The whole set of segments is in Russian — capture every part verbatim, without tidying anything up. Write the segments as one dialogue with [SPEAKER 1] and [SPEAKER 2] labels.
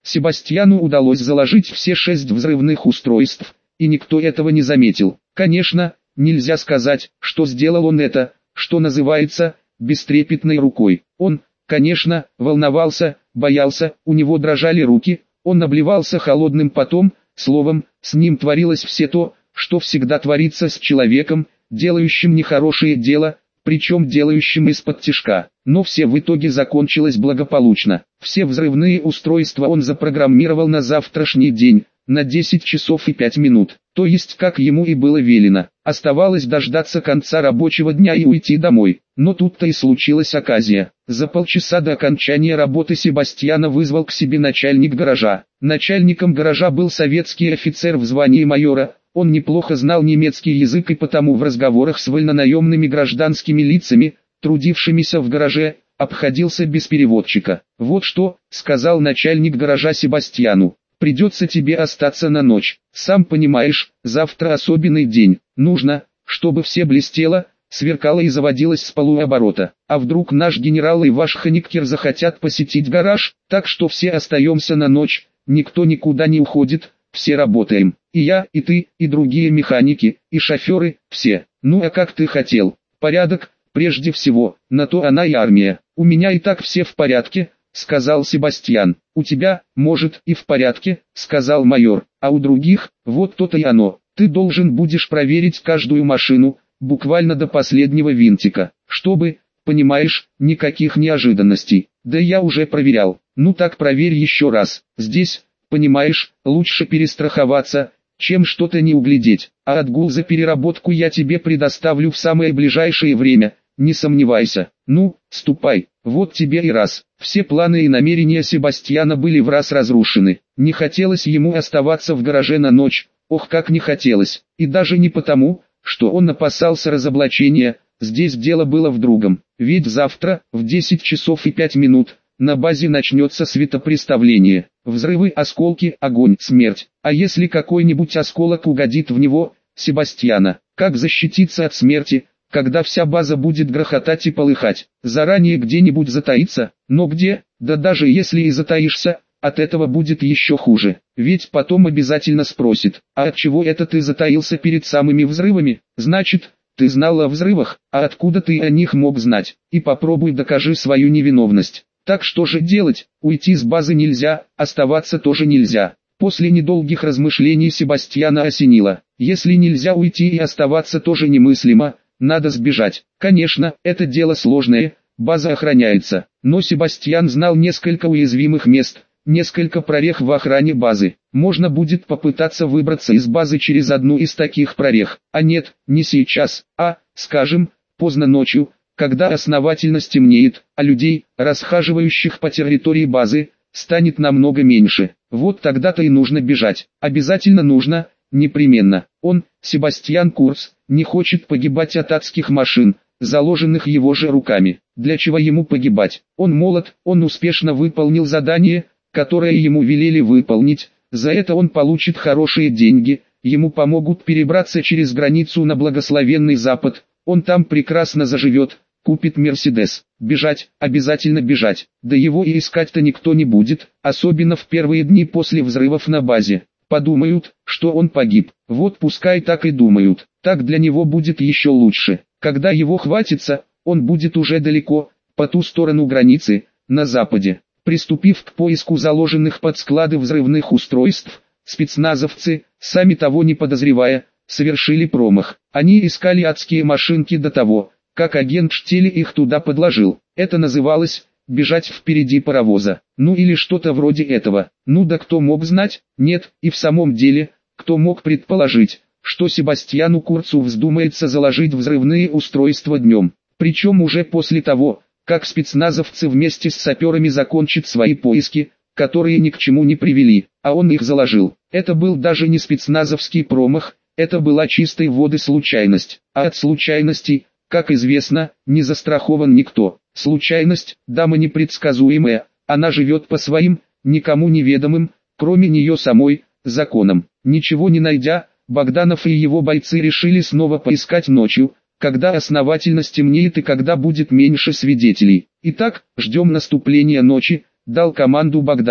[SPEAKER 1] Себастьяну удалось заложить все шесть взрывных устройств, и никто этого не заметил. Конечно, нельзя сказать, что сделал он это, что называется, бестрепетной рукой. Он, конечно, волновался, боялся, у него дрожали руки, он обливался холодным потом, словом, с ним творилось все то, что всегда творится с человеком, делающим нехорошее дело, причем делающим из-под тишка. Но все в итоге закончилось благополучно. Все взрывные устройства он запрограммировал на завтрашний день, на десять часов и пять минут, то есть как ему и было велено. Оставалось дождаться конца рабочего дня и уйти домой. Но тут-то и случилась оказия. За полчаса до окончания работы Себастьяна вызвал к себе начальник гаража. Начальником гаража был советский офицер в звании майора. Он неплохо знал немецкий язык и потому в разговорах с вольнонаемными гражданскими лицами, трудившимися в гараже, обходился без переводчика. «Вот что», — сказал начальник гаража Себастьяну, — «придется тебе остаться на ночь. Сам понимаешь, завтра особенный день. Нужно, чтобы все блестело, сверкало и заводилось с полуоборота. А вдруг наш генерал и ваш Хониктер захотят посетить гараж, так что все остаемся на ночь, никто никуда не уходит, все работаем. И я, и ты, и другие механики, и шоферы, все. Ну а как ты хотел? Порядок, прежде всего, на то она и армия. У меня и так все в порядке», — сказал Себастьян. «У тебя, может, и в порядке», — сказал майор. «А у других, вот то-то и оно. Ты должен будешь проверить каждую машину, буквально до последнего винтика, чтобы, понимаешь, никаких неожиданностей. Да я уже проверял. Ну так проверь еще раз. Здесь, понимаешь, лучше перестраховаться, чем что-то не углядеть. А отгул за переработку я тебе предоставлю в самое ближайшее время, не сомневайся. Ну, ступай, вот тебе и раз». Все планы и намерения Себастьяна были враз разрушены. Не хотелось ему оставаться в гараже на ночь, ох как не хотелось. И даже не потому, что он опасался разоблачения, здесь дело было в другом. Ведь завтра, в десять часов и пять минут, на базе начнется светопреставление. Взрывы, осколки, огонь, смерть. А если какой-нибудь осколок угодит в него, Себастьяна, как защититься от смерти, когда вся база будет грохотать и полыхать? Заранее где-нибудь затаиться? Но где? Да даже если и затаишься, от этого будет еще хуже. Ведь потом обязательно спросит: а от чего это ты затаился перед самыми взрывами? Значит, ты знал о взрывах, а откуда ты о них мог знать? И попробуй докажи свою невиновность. Так что же делать? Уйти с базы нельзя, оставаться тоже нельзя. После недолгих размышлений Себастьяна осенило: если нельзя уйти и оставаться тоже немыслимо, надо сбежать. Конечно, это дело сложное, база охраняется, но Себастьян знал несколько уязвимых мест, несколько прорех в охране базы. Можно будет попытаться выбраться из базы через одну из таких прорех. А нет, не сейчас, а, скажем, поздно ночью, когда основательно стемнеет, а людей, расхаживающих по территории базы, станет намного меньше. Вот тогда-то и нужно бежать. Обязательно нужно, непременно. Он, Себастьян Курц, не хочет погибать от адских машин, заложенных его же руками. Для чего ему погибать? Он молод, он успешно выполнил задание, которое ему велели выполнить. За это он получит хорошие деньги, ему помогут перебраться через границу на благословенный Запад. Он там прекрасно заживет, купит Мерседес. Бежать, обязательно бежать. Да его и искать-то никто не будет, особенно в первые дни после взрывов на базе. Подумают, что он погиб. Вот пускай так и думают. Так для него будет еще лучше. Когда его хватится, он будет уже далеко, по ту сторону границы, на западе. Приступив к поиску заложенных под склады взрывных устройств, спецназовцы, сами того не подозревая, совершили промах. Они искали адские машинки до того, как агент Штели их туда подложил. Это называлось «бежать впереди паровоза». Ну или что-то вроде этого. Ну да кто мог знать? Нет, и в самом деле, кто мог предположить, что Себастьяну Курцу вздумается заложить взрывные устройства днем. Причем уже после того, как спецназовцы вместе с саперами закончат свои поиски, которые ни к чему не привели, а он их заложил. Это был даже не спецназовский промах, это была чистой воды случайность. А от случайностей, как известно, не застрахован никто. Случайность, дама непредсказуемая, она живет по своим, никому неведомым, кроме нее самой, законам. Ничего не найдя, Богданов и его бойцы решили снова поискать ночью, когда основательно стемнеет и когда будет меньше свидетелей. Итак, ждем наступления ночи, дал команду Богданов.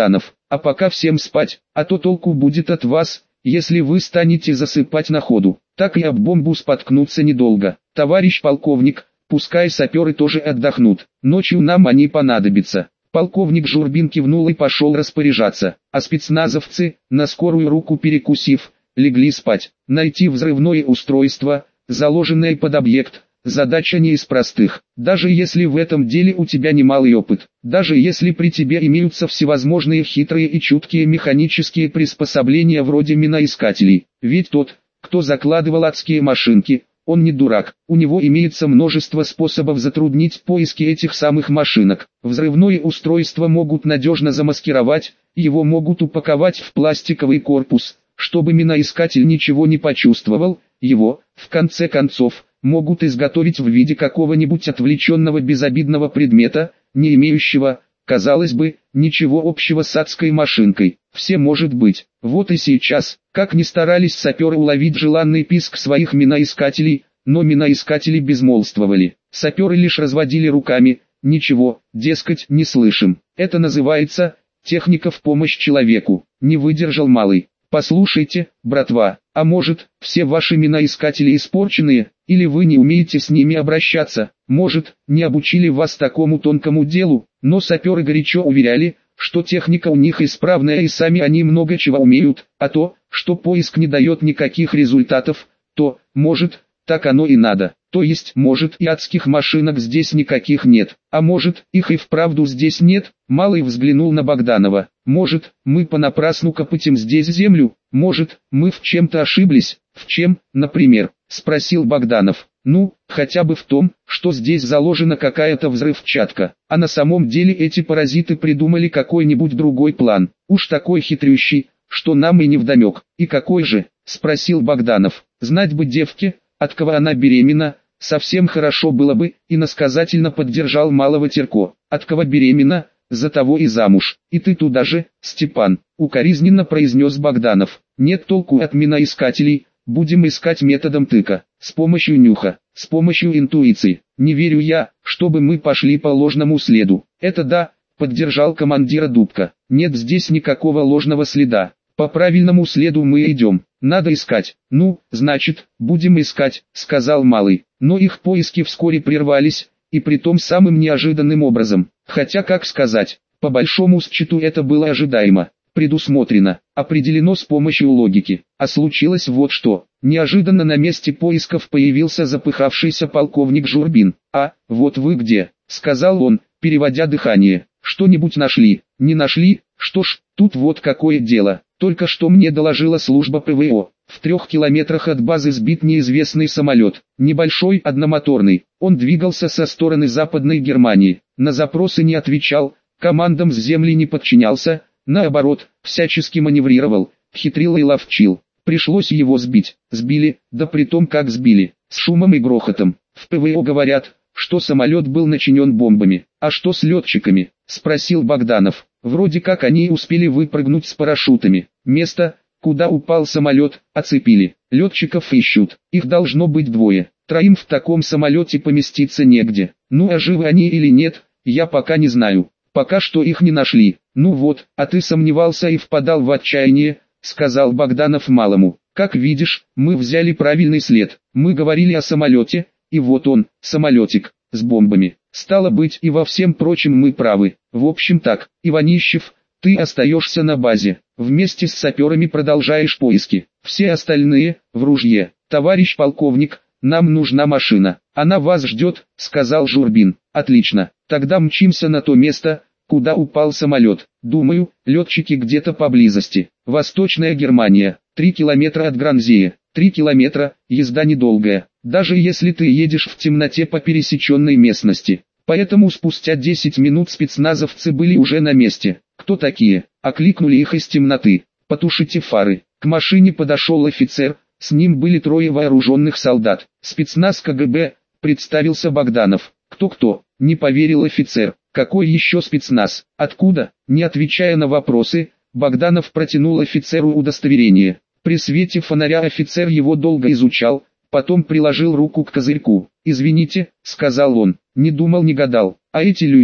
[SPEAKER 1] а пока всем спать, а то толку будет от вас, если вы станете засыпать на ходу. Так и об бомбу споткнуться недолго. Товарищ полковник, пускай саперы тоже отдохнут, ночью нам они понадобятся. Полковник Журбин кивнул и пошел распоряжаться, а спецназовцы, на скорую руку перекусив, легли спать. Найти взрывное устройство, заложенное под объект, задача не из простых. Даже если в этом деле у тебя немалый опыт, даже если при тебе имеются всевозможные хитрые и чуткие механические приспособления вроде миноискателей. Ведь тот, кто закладывал адские машинки, он не дурак, у него имеется множество способов затруднить поиски этих самых машинок. Взрывное устройство могут надежно замаскировать, его могут упаковать в пластиковый корпус, чтобы миноискатель ничего не почувствовал, его, в конце концов, могут изготовить в виде какого-нибудь отвлеченного безобидного предмета, не имеющего, казалось бы, ничего общего с адской машинкой. Все может быть. Вот и сейчас, как ни старались саперы уловить желанный писк своих миноискателей, но миноискатели безмолвствовали. Саперы лишь разводили руками, ничего, дескать, не слышим. Это называется техника в помощь человеку. Не выдержал малый. Послушайте, братва, а может, все ваши миноискатели испорченные, или вы не умеете с ними обращаться, может, не обучили вас такому тонкому делу, но саперы горячо уверяли, что техника у них исправная и сами они много чего умеют, а то, что поиск не дает никаких результатов, то, может, так оно и надо. То есть, может, и адских машинок здесь никаких нет, а может, их и вправду здесь нет. Малый взглянул на Богданова. Может, мы понапрасну копытим здесь землю, может, мы в чем-то ошиблись. В чем, например, спросил Богданов. Ну, хотя бы в том, что здесь заложена какая-то взрывчатка, а на самом деле эти паразиты придумали какой-нибудь другой план, уж такой хитрющий, что нам и невдомек. И какой же, спросил Богданов. Знать бы девке, от кого она беременна, совсем хорошо было бы, иносказательно поддержал малого Терко. От кого беременна, за того и замуж. И ты туда же, Степан, укоризненно произнес Богданов. Нет толку от миноискателей, будем искать методом тыка, с помощью нюха, с помощью интуиции. Не верю я, чтобы мы пошли по ложному следу. Это да, поддержал командира Дубка. Нет здесь никакого ложного следа. По правильному следу мы идем. Надо искать. Ну, значит, будем искать, сказал малый. Но их поиски вскоре прервались, и притом самым неожиданным образом. Хотя, как сказать, по большому счету это было ожидаемо, предусмотрено, определено с помощью логики. А случилось вот что. Неожиданно на месте поисков появился запыхавшийся полковник Журбин. «А, вот вы где», — сказал он, переводя дыхание. «Что-нибудь нашли?» «Не нашли? Что ж, тут вот какое дело. Только что мне доложила служба ПВО. В трех километрах от базы сбит неизвестный самолет. Небольшой, одномоторный. Он двигался со стороны Западной Германии. На запросы не отвечал, командам с земли не подчинялся, наоборот, всячески маневрировал, хитрил и ловчил. Пришлось его сбить. Сбили, да притом как сбили, с шумом и грохотом. В ПВО говорят, что самолет был начинен бомбами. А что с летчиками? Спросил Богданов. Вроде как они успели выпрыгнуть с парашютами. Место, куда упал самолет, оцепили. Летчиков ищут. Их должно быть двое. Троим в таком самолете поместиться негде. Ну а живы они или нет, я пока не знаю. Пока что их не нашли. Ну вот, а ты сомневался и впадал в отчаяние, сказал Богданов малому. Как видишь, мы взяли правильный след. Мы говорили о самолете, и вот он, самолетик, с бомбами. Стало быть, и во всем прочем мы правы. В общем так, Иванищев, ты остаешься на базе. Вместе с саперами продолжаешь поиски. Все остальные, в ружье. Товарищ полковник, нам нужна машина. Она вас ждет, сказал Журбин. Отлично, тогда мчимся на то место, куда упал самолет. Думаю, летчики где-то поблизости. Восточная Германия, три километра от Гранзея. Три километра, езда недолгая, даже если ты едешь в темноте по пересеченной местности. Поэтому спустя десять минут спецназовцы были уже на месте. Кто такие? Окликнули их из темноты. Потушите фары. К машине подошел офицер, с ним были трое вооруженных солдат. Спецназ КГБ, представился Богданов. Кто-кто? Не поверил офицер. Какой еще спецназ? Откуда? Не отвечая на вопросы, Богданов протянул офицеру удостоверение. При свете фонаря офицер его долго изучал, потом приложил руку к козырьку. «Извините», — сказал он, — «не думал, не гадал. А эти люди,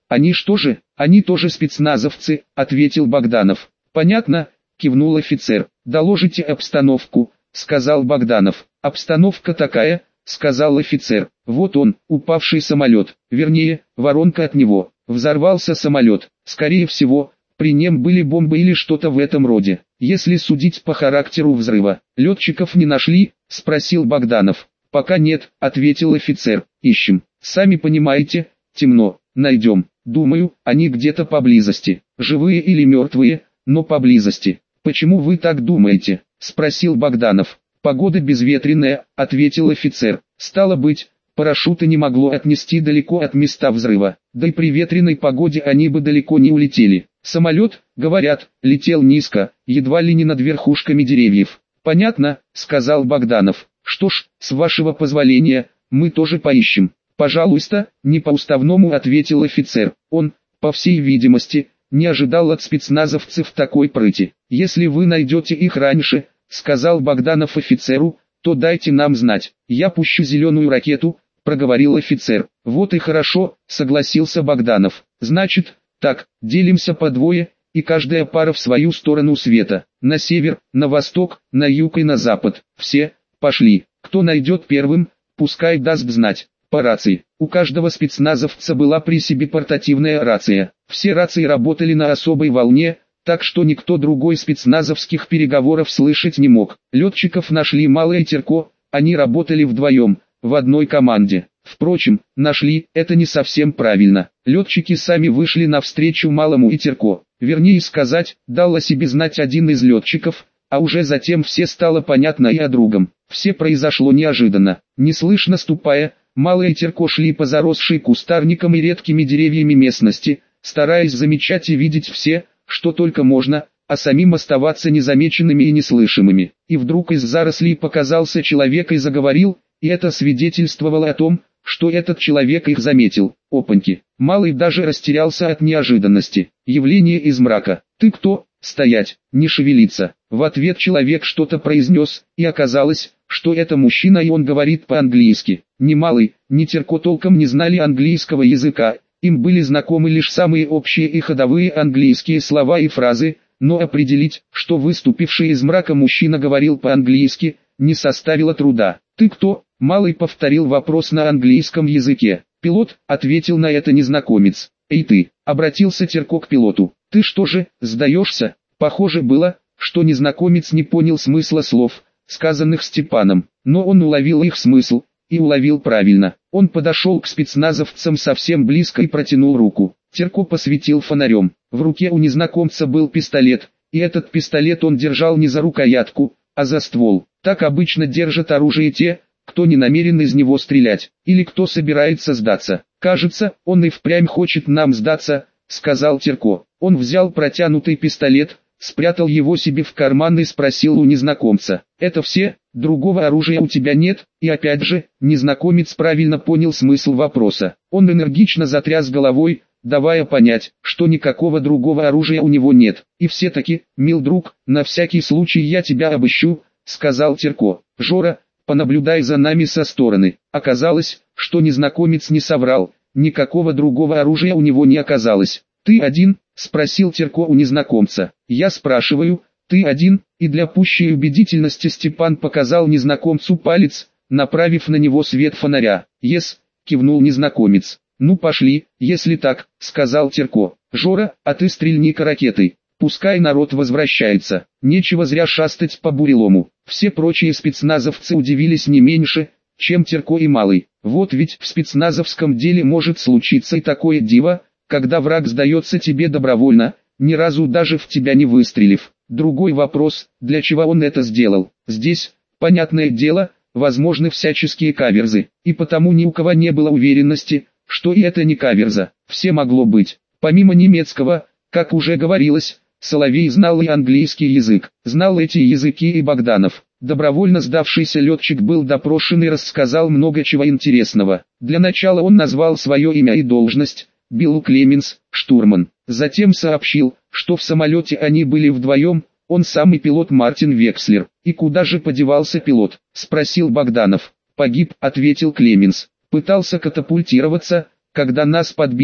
[SPEAKER 1] Они что же? Они тоже спецназовцы, ответил Богданов. Понятно, кивнул офицер. Доложите обстановку, сказал Богданов. Обстановка такая, сказал офицер. Вот он, упавший самолет, вернее, воронка от него. Взорвался самолет. Скорее всего, при нем были бомбы или что-то в этом роде. Если судить по характеру взрыва, летчиков не нашли, спросил Богданов. Пока нет, ответил офицер. Ищем. Сами понимаете, темно. Найдем. Думаю, они где-то поблизости. Живые или мертвые, но поблизости. Почему вы так думаете? Спросил Богданов. Погода безветренная, ответил офицер. Стало быть, парашюта не могло отнести далеко от места взрыва. Да и при ветреной погоде они бы далеко не улетели. Самолет, говорят, летел низко, едва ли не над верхушками деревьев. Понятно, сказал Богданов. Что ж, с вашего позволения, мы тоже поищем. Пожалуйста, не по-уставному, ответил офицер. Он, по всей видимости, не ожидал от спецназовцев такой прыти. Если вы найдете их раньше, сказал Богданов офицеру, то дайте нам знать. Я пущу зеленую ракету, проговорил офицер. Вот и хорошо, согласился Богданов. Значит, так, делимся по двое, и каждая пара в свою сторону света. На север, на восток, на юг и на запад. Все, пошли. Кто найдет первым, пускай даст знать. По рации. У каждого спецназовца была при себе портативная рация. Все рации работали на особой волне, так что никто другой спецназовских переговоров слышать не мог. Летчиков нашли Малый и Терко, они работали вдвоем, в одной команде. Впрочем, нашли, это не совсем правильно. Летчики сами вышли навстречу Малому и Терко. Вернее сказать, дал о себе знать один из летчиков, а уже затем все стало понятно и о другом. Все произошло неожиданно. Неслышно ступая, Малый и Терко шли по заросшей кустарником и редкими деревьями местности, стараясь замечать и видеть все, что только можно, а самим оставаться незамеченными и неслышимыми. И вдруг из зарослей показался человек и заговорил, и это свидетельствовало о том, что этот человек их заметил. Опаньки! Малый даже растерялся от неожиданности. Явление из мрака. «Ты кто?» «Стоять, не шевелиться». В ответ человек что-то произнес, и оказалось, что это мужчина и он говорит по-английски. Ни Малый, ни Терко толком не знали английского языка, им были знакомы лишь самые общие и ходовые английские слова и фразы, но определить, что выступивший из мрака мужчина говорил по-английски, не составило труда. «Ты кто?» Малый повторил вопрос на английском языке. «Пилот», ответил на это незнакомец. «Эй ты», обратился Терко к пилоту. «Ты что же, сдаешься?» Похоже было, что незнакомец не понял смысла слов, сказанных Степаном, но он уловил их смысл, и уловил правильно. Он подошел к спецназовцам совсем близко и протянул руку. Терко посветил фонарем. В руке у незнакомца был пистолет, и этот пистолет он держал не за рукоятку, а за ствол. Так обычно держат оружие те, кто не намерен из него стрелять, или кто собирается сдаться. «Кажется, он и впрямь хочет нам сдаться», — сказал Терко. Он взял протянутый пистолет, спрятал его себе в карман и спросил у незнакомца: «Это все? Другого оружия у тебя нет?» И опять же, незнакомец правильно понял смысл вопроса. Он энергично затряс головой, давая понять, что никакого другого оружия у него нет. «И все-таки, мил друг, на всякий случай я тебя обыщу», — сказал Терко. «Жора, понаблюдай за нами со стороны». Оказалось, что незнакомец не соврал, никакого другого оружия у него не оказалось. «Ты один?» — спросил Терко у незнакомца. «Я спрашиваю, ты один?» И для пущей убедительности Степан показал незнакомцу палец, направив на него свет фонаря. «Ес», — кивнул незнакомец. «Ну пошли, если так», — сказал Терко. «Жора, а ты стрельни-ка ракетой. Пускай народ возвращается, нечего зря шастать по бурелому». Все прочие спецназовцы удивились не меньше, чем Терко и Малый. Вот ведь в спецназовском деле может случиться и такое диво, когда враг сдается тебе добровольно, ни разу даже в тебя не выстрелив. Другой вопрос, для чего он это сделал. Здесь, понятное дело, возможны всяческие каверзы, и потому ни у кого не было уверенности, что и это не каверза. Все могло быть. Помимо немецкого, как уже говорилось, Соловей знал и английский язык, знал эти языки и Богданов. Добровольно сдавшийся летчик был допрошен и рассказал много чего интересного. Для начала он назвал свое имя и должность: Билл Клеменс, штурман. Затем сообщил, что в самолете они были вдвоем, он сам и пилот Мартин Векслер. «И куда же подевался пилот?» — спросил Богданов. «Погиб», — ответил Клеменс. «Пытался катапультироваться, когда нас подбили»,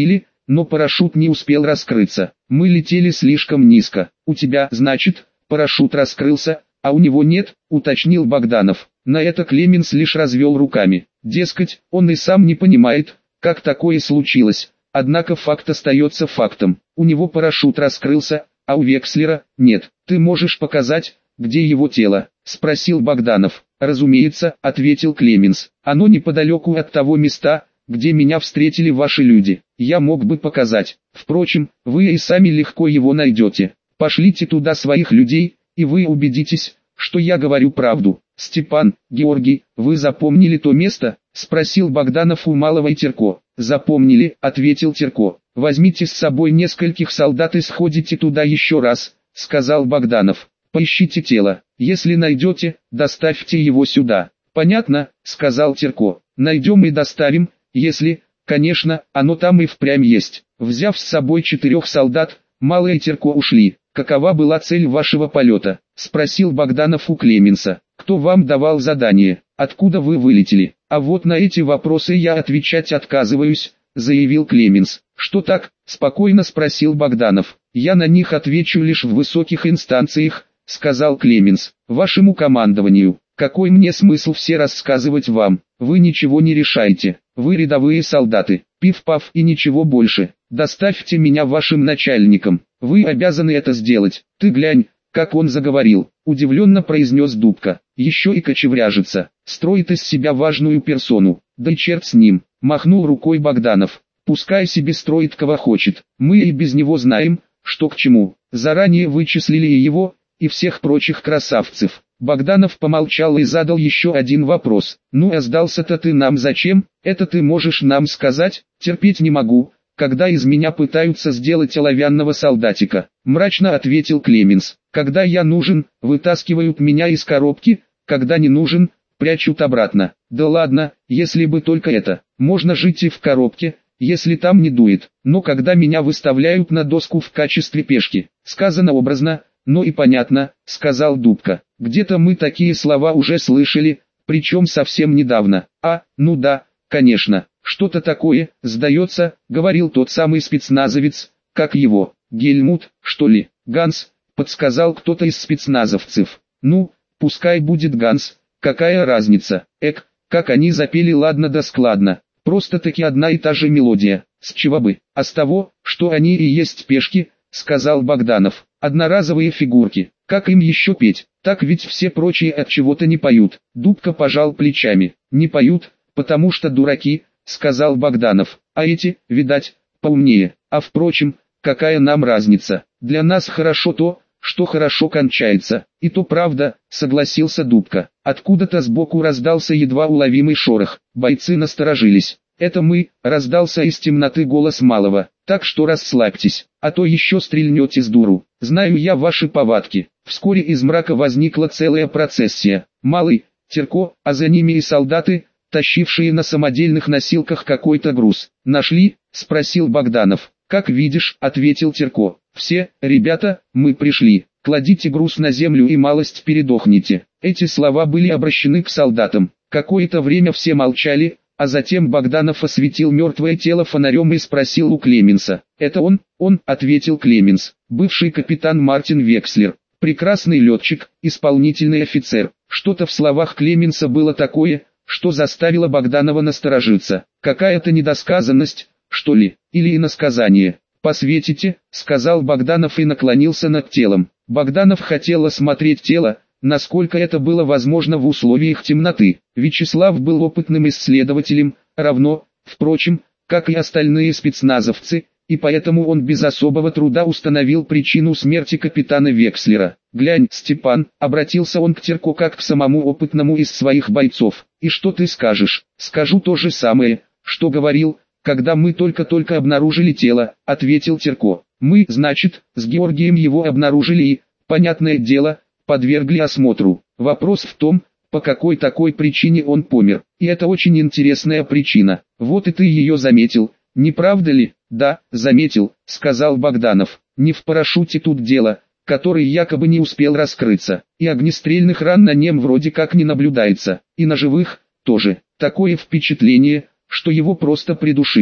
[SPEAKER 1] но парашют не успел раскрыться. Мы летели слишком низко. У тебя, значит, парашют раскрылся, а у него нет, уточнил Богданов. На это Клеменс лишь развел руками. Дескать, он и сам не понимает, как такое случилось. Однако факт остается фактом. У него парашют раскрылся, а у Векслера нет. Ты можешь показать, где его тело? Спросил Богданов. Разумеется, ответил Клеменс. Оно неподалеку от того места, где меня встретили ваши люди. Я мог бы показать. Впрочем, вы и сами легко его найдете. Пошлите туда своих людей, и вы убедитесь, что я говорю правду. Степан, Георгий, вы запомнили то место? Спросил Богданов у Малого и Терко. Запомнили, ответил Терко. Возьмите с собой нескольких солдат и сходите туда еще раз, сказал Богданов. Поищите тело. Если найдете, доставьте его сюда. Понятно, сказал Терко. Найдем и доставим, если, конечно, оно там и впрямь есть. Взяв с собой четырех солдат, Малый и Терко ушли. Какова была цель вашего полета? Спросил Богданов у Клеменса. Кто вам давал задание? Откуда вы вылетели? А вот на эти вопросы я отвечать отказываюсь, заявил Клеменс. Что так? Спокойно спросил Богданов. Я на них отвечу лишь в высоких инстанциях, сказал Клеменс. Вашему командованию. Какой мне смысл все рассказывать вам? Вы ничего не решаете. Вы рядовые солдаты. Пиф-паф и ничего больше. Доставьте меня вашим начальникам. Вы обязаны это сделать. Ты глянь, как он заговорил. Удивленно произнес Дубка. Еще и кочевряжется. Строит из себя важную персону. Да и черт с ним. Махнул рукой Богданов. Пускай себе строит кого хочет. Мы и без него знаем, что к чему. Заранее вычислили и его, и всех прочих красавцев. Богданов помолчал и задал еще один вопрос. Ну а сдался-то ты нам зачем? Это ты можешь нам сказать? Терпеть не могу, когда из меня пытаются сделать оловянного солдатика. Мрачно ответил Клеменс. Когда я нужен, вытаскивают меня из коробки, когда не нужен, прячут обратно. Да ладно, если бы только это. Можно жить и в коробке, если там не дует. Но когда меня выставляют на доску в качестве пешки, сказано образно, но и понятно, сказал Дубка. Где-то мы такие слова уже слышали, причем совсем недавно. А, ну да, конечно, что-то такое, сдается, говорил тот самый спецназовец, как его, Гельмут, что ли, Ганс, подсказал кто-то из спецназовцев. Ну, пускай будет Ганс, какая разница, эк, как они запели ладно да складно, просто-таки одна и та же мелодия, с чего бы, а с того, что они и есть пешки, сказал Богданов, одноразовые фигурки, как им еще петь, так ведь все прочие от чего-то не поют. Дубка пожал плечами, не поют, потому что дураки, сказал Богданов, а эти, видать, поумнее, а впрочем, какая нам разница, для нас хорошо то, что хорошо кончается, и то правда, согласился Дубка. Откуда-то сбоку раздался едва уловимый шорох, бойцы насторожились. Это мы, раздался из темноты голос Малого, так что расслабьтесь, а то еще стрельнете с дуру. Знаю я ваши повадки. Вскоре из мрака возникла целая процессия. Малый, Терко, а за ними и солдаты, тащившие на самодельных носилках какой-то груз. Нашли? Спросил Богданов. Как видишь, ответил Терко. Все, ребята, мы пришли. Кладите груз на землю и малость передохните. Эти слова были обращены к солдатам. Какое-то время все молчали, а затем Богданов осветил мертвое тело фонарем и спросил у Клеменса. «Это он?» «Он», — ответил Клеменс, бывший капитан Мартин Векслер. Прекрасный летчик, исполнительный офицер. Что-то в словах Клеменса было такое, что заставило Богданова насторожиться. Какая-то недосказанность, что ли, или иносказание. «Посветите», — сказал Богданов и наклонился над телом. Богданов хотел осмотреть тело, насколько это было возможно в условиях темноты. Вячеслав был опытным исследователем, равно, впрочем, как и остальные спецназовцы, и поэтому он без особого труда установил причину смерти капитана Векслера. «Глянь, Степан», — обратился он к Терко как к самому опытному из своих бойцов, — «и что ты скажешь?» «Скажу то же самое, что говорил, когда мы только-только обнаружили тело», — ответил Терко. «Мы, значит, с Георгием его обнаружили и, понятное дело, подвергли осмотру. Вопрос в том, по какой такой причине он помер. И это очень интересная причина. Вот и ты ее заметил, не правда ли?» «Да, заметил», — сказал Богданов. «Не в парашюте тут дело, который якобы не успел раскрыться. И огнестрельных ран на нем вроде как не наблюдается. И на живых тоже. Такое впечатление, что его просто придушили.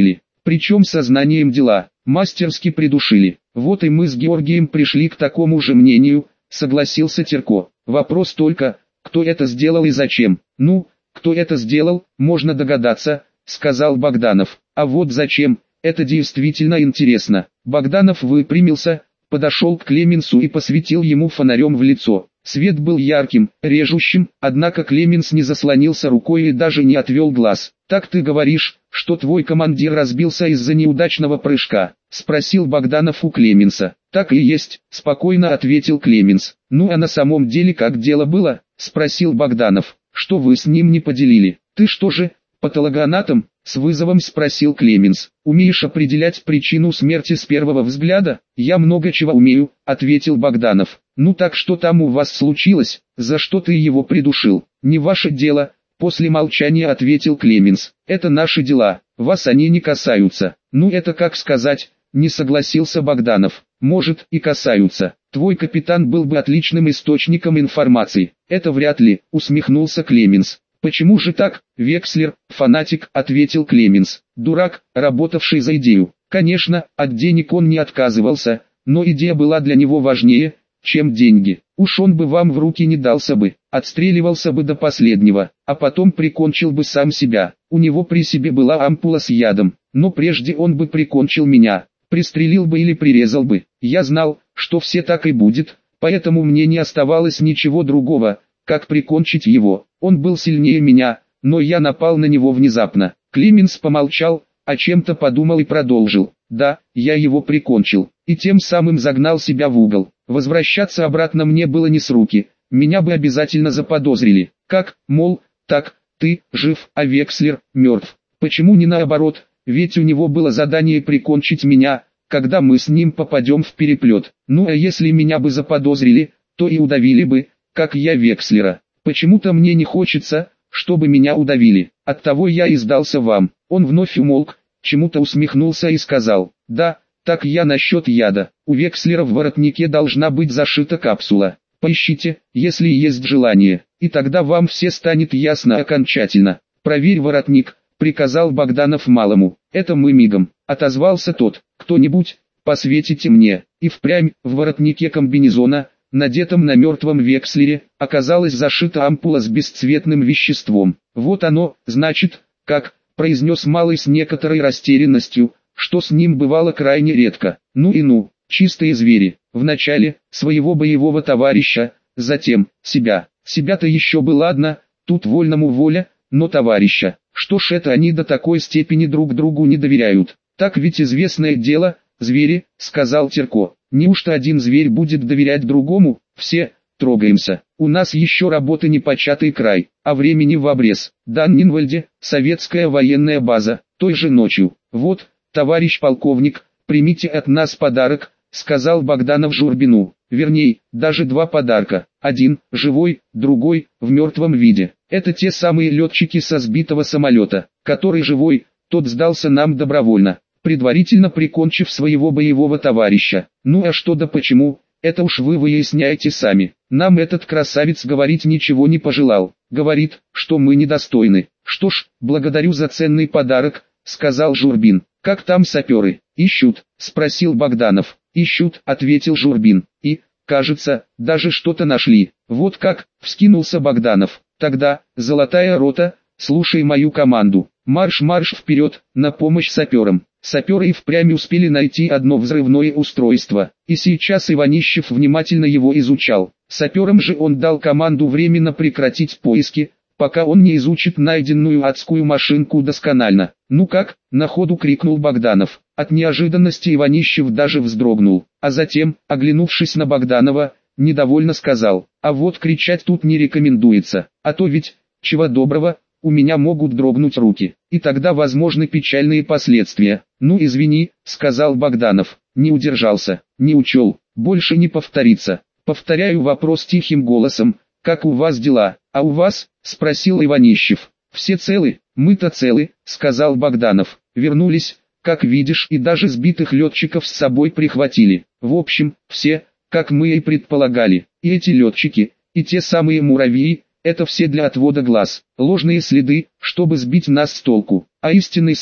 [SPEAKER 1] Причем сознанием дела, мастерски придушили. Вот и мы с Георгием пришли к такому же мнению, согласился Терко. Вопрос только, кто это сделал и зачем. Ну, кто это сделал, можно догадаться, сказал Богданов. А вот зачем, это действительно интересно. Богданов выпрямился, подошел к Клеменсу и посветил ему фонарем в лицо. Свет был ярким, режущим, однако Клеменс не заслонился рукой и даже не отвел глаз. «Так ты говоришь, что твой командир разбился из-за неудачного прыжка?» — спросил Богданов у Клеменса. «Так и есть», — спокойно ответил Клеменс. «Ну а на самом деле как дело было?» — спросил Богданов. «Что вы с ним не поделили? Ты что же, патологоанатом?» — с вызовом спросил Клеменс. «Умеешь определять причину смерти с первого взгляда?» «Я много чего умею», — ответил Богданов. «Ну так что там у вас случилось? За что ты его придушил?» «Не ваше дело», — после молчания ответил Клеменс. «Это наши дела, вас они не касаются». «Ну это как сказать», — не согласился Богданов. «Может и касаются. Твой капитан был бы отличным источником информации». «Это вряд ли», — усмехнулся Клеменс. «Почему же так, Векслер, фанатик», — ответил Клеменс. «Дурак, работавший за идею». Конечно, от денег он не отказывался, но идея была для него важнее, чем деньги. Уж он бы вам в руки не дался бы, отстреливался бы до последнего, а потом прикончил бы сам себя. У него при себе была ампула с ядом, но прежде он бы прикончил меня, пристрелил бы или прирезал бы. Я знал, что все так и будет, поэтому мне не оставалось ничего другого, как прикончить его. Он был сильнее меня, но я напал на него внезапно». Клеменс помолчал, о чем-то подумал и продолжил. «Да, я его прикончил, и тем самым загнал себя в угол. Возвращаться обратно мне было не с руки, меня бы обязательно заподозрили. Как, мол, так, ты жив, а Векслер мертв. Почему не наоборот, ведь у него было задание прикончить меня, когда мы с ним попадем в переплет. Ну а если меня бы заподозрили, то и удавили бы, как я Векслера. Почему-то мне не хочется, чтобы меня удавили, оттого я и сдался вам». Он вновь умолк, чему-то усмехнулся и сказал: «Да, так я насчет яда. У Векслера в воротнике должна быть зашита капсула. Поищите, если есть желание, и тогда вам все станет ясно окончательно. Проверь воротник», — приказал Богданов малому. «Это мы мигом», — отозвался тот. «Кто-нибудь, посветите мне». И впрямь, в воротнике комбинезона, надетом на мертвом Векслере, оказалась зашита ампула с бесцветным веществом. «Вот оно, значит, как», — произнес малый с некоторой растерянностью, что с ним бывало крайне редко. «Ну и ну, чистые звери, вначале своего боевого товарища, затем себя. Себя-то еще бы ладно, тут вольному воля, но товарища. Что ж это они до такой степени друг другу не доверяют? Так ведь известное дело, звери», — сказал Терко. «Неужто один зверь будет доверять другому? Все, трогаемся. У нас еще работы непочатый край, а времени в обрез. Даннинвальде, советская военная база, той же ночью. Вот, товарищ полковник, примите от нас подарок», — сказал Богданов Журбину. «Верней, даже два подарка. Один, живой, другой, в мертвом виде. Это те самые летчики со сбитого самолета. Который живой, тот сдался нам добровольно, предварительно прикончив своего боевого товарища. Ну а что да почему, это уж вы выясняете сами. Нам этот красавец говорить ничего не пожелал. Говорит, что мы недостойны». «Что ж, благодарю за ценный подарок», — сказал Журбин. «Как там саперы? Ищут?» — спросил Богданов. «Ищут», — ответил Журбин. «И, кажется, даже что-то нашли». «Вот как», — вскинулся Богданов. «Тогда, золотая рота, слушай мою команду. Марш-марш вперед, на помощь саперам». Саперы и впрямь успели найти одно взрывное устройство, и сейчас Иванищев внимательно его изучал. Саперам же он дал команду временно прекратить поиски, пока он не изучит найденную адскую машинку досконально. «Ну как?» — на ходу крикнул Богданов. От неожиданности Иванищев даже вздрогнул, а затем, оглянувшись на Богданова, недовольно сказал: «А вот кричать тут не рекомендуется, а то ведь, чего доброго, у меня могут дрогнуть руки, и тогда возможны печальные последствия». «Ну извини», — сказал Богданов, не удержался, не учел, больше не повторится. Повторяю вопрос тихим голосом: «Как у вас дела?» «А у вас?» — спросил Иванищев. «Все целы?» «Мы-то целы», — сказал Богданов. «Вернулись, как видишь, и даже сбитых летчиков с собой прихватили. В общем, все, как мы и предполагали. И эти летчики, и те самые муравьи, это все для отвода глаз. Ложные следы, чтобы сбить нас с толку. А истинный след,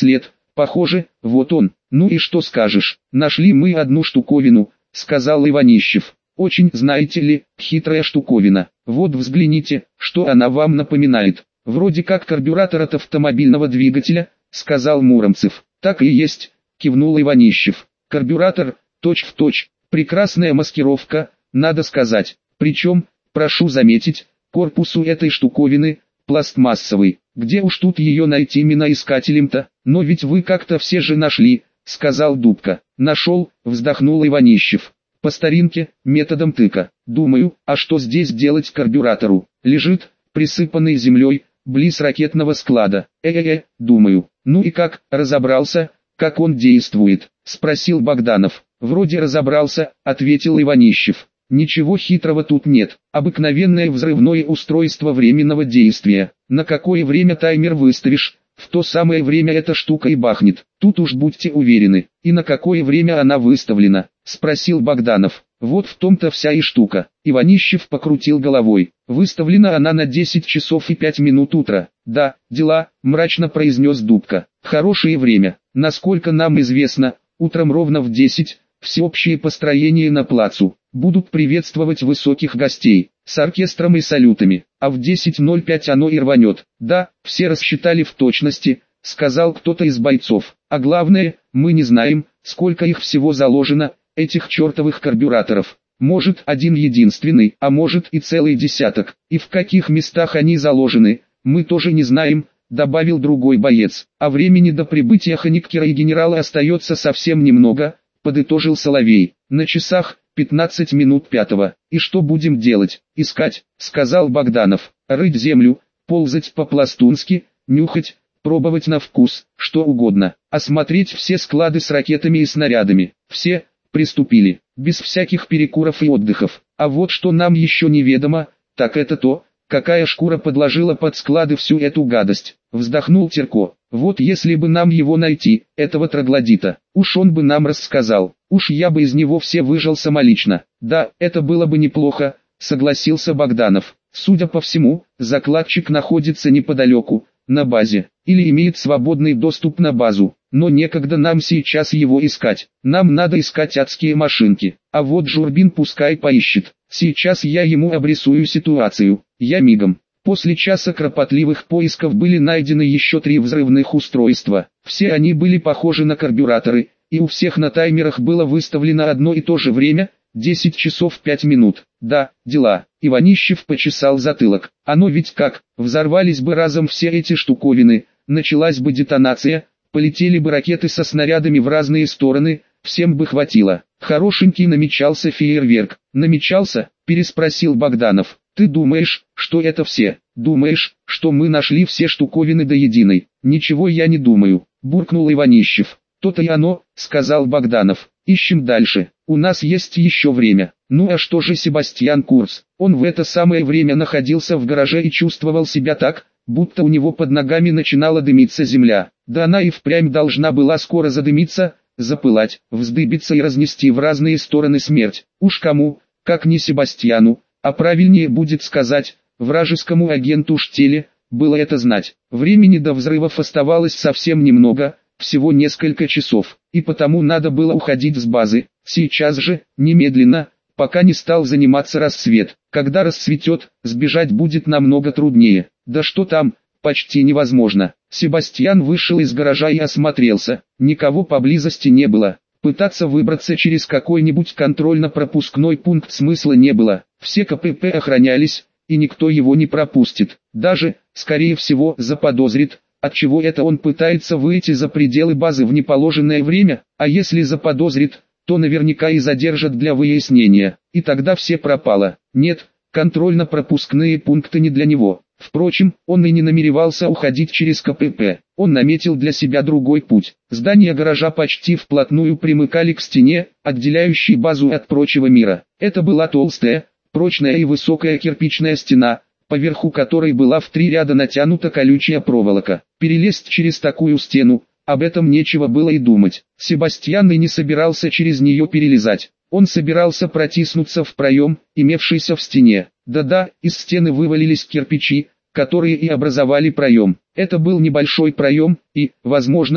[SPEAKER 1] Похоже, вот он. Ну и что скажешь? Нашли мы одну штуковину, сказал Иванищев. Очень, знаете ли, хитрая штуковина. Вот взгляните, что она вам напоминает. Вроде как карбюратор от автомобильного двигателя, сказал Муромцев. Так и есть, кивнул Иванищев. Карбюратор, точь в точь. Прекрасная маскировка, надо сказать. Причем, прошу заметить, корпус у этой штуковины пластмассовый. Где уж тут ее найти миноискателем-то? Но ведь вы как-то все же нашли, сказал Дубка. Нашел, вздохнул Иванищев. По старинке, методом тыка. Думаю, а что здесь делать карбюратору? Лежит, присыпанный землей, близ ракетного склада. Э-э-э, думаю. Ну и как, разобрался, как он действует? Спросил Богданов. Вроде разобрался, ответил Иванищев. Ничего хитрого тут нет. Обыкновенное взрывное устройство временного действия. На какое время таймер выставишь, в то самое время эта штука и бахнет. Тут уж будьте уверены. И на какое время она выставлена? Спросил Богданов. Вот в том-то вся и штука. Иванищев покрутил головой. Выставлена она на десять часов и пять минут утра. Да, дела, мрачно произнес Дубка. Хорошее время. Насколько нам известно, утром ровно в десять, всеобщее построение на плацу. Будут приветствовать высоких гостей, с оркестром и салютами, а в десять ноль пять оно и рванет. Да, все рассчитали в точности, сказал кто-то из бойцов. А главное, мы не знаем, сколько их всего заложено, этих чертовых карбюраторов. Может один единственный, а может и целый десяток. И в каких местах они заложены, мы тоже не знаем, добавил другой боец. А времени до прибытия Хониккера и генерала остается совсем немного, подытожил Соловей. На часах пятнадцать минут пятого. И что будем делать? Искать, сказал Богданов. Рыть землю, ползать по-пластунски, нюхать, пробовать на вкус, что угодно. Осмотреть все склады с ракетами и снарядами. Все, приступили, без всяких перекуров и отдыхов. А вот что нам еще неведомо, так это то, какая шкура подложила под склады всю эту гадость. Вздохнул Терко. Вот если бы нам его найти, этого троглодита, уж он бы нам рассказал. Уж я бы из него все выжал самолично. Да, это было бы неплохо, согласился Богданов. Судя по всему, закладчик находится неподалеку, на базе, или имеет свободный доступ на базу. Но некогда нам сейчас его искать. Нам надо искать адские машинки. А вот Журбин пускай поищет. Сейчас я ему обрисую ситуацию. Я мигом. После часа кропотливых поисков были найдены еще три взрывных устройства. Все они были похожи на карбюраторы, и у всех на таймерах было выставлено одно и то же время – десять часов пять минут. Да, дела. Иванищев почесал затылок. Оно ведь как, взорвались бы разом все эти штуковины, началась бы детонация, полетели бы ракеты со снарядами в разные стороны, всем бы хватило. Хорошенький намечался фейерверк. Намечался? Переспросил Богданов. Ты думаешь, что это все? Думаешь, что мы нашли все штуковины до единой? Ничего я не думаю, буркнул Иванищев. То-то и оно, сказал Богданов. Ищем дальше. У нас есть еще время. Ну а что же Себастьян Курц? Он в это самое время находился в гараже и чувствовал себя так, будто у него под ногами начинала дымиться земля. Да она и впрямь должна была скоро задымиться, запылать, вздыбиться и разнести в разные стороны смерть. Уж кому, как не Себастьяну, а правильнее будет сказать, вражескому агенту Штеле, было это знать. Времени до взрывов оставалось совсем немного, всего несколько часов, и потому надо было уходить с базы, сейчас же, немедленно, пока не стал заниматься рассвет. Когда рассветет, сбежать будет намного труднее. Да что там, почти невозможно. Себастьян вышел из гаража и осмотрелся, никого поблизости не было. Пытаться выбраться через какой-нибудь контрольно-пропускной пункт смысла не было. Все КПП охранялись, и никто его не пропустит. Даже, скорее всего, заподозрит, отчего это он пытается выйти за пределы базы в неположенное время, а если заподозрит, то наверняка и задержат для выяснения, и тогда все пропало. Нет, контрольно-пропускные пункты не для него. Впрочем, он и не намеревался уходить через КПП. Он наметил для себя другой путь. Здания гаража почти вплотную примыкали к стене, отделяющей базу от прочего мира. Это была толстая, прочная и высокая кирпичная стена, поверху которой была в три ряда натянута колючая проволока. Перелезть через такую стену, об этом нечего было и думать. Себастьян и не собирался через нее перелезать. Он собирался протиснуться в проем, имевшийся в стене. Да-да, из стены вывалились кирпичи, которые и образовали проем. Это был небольшой проем, и, возможно,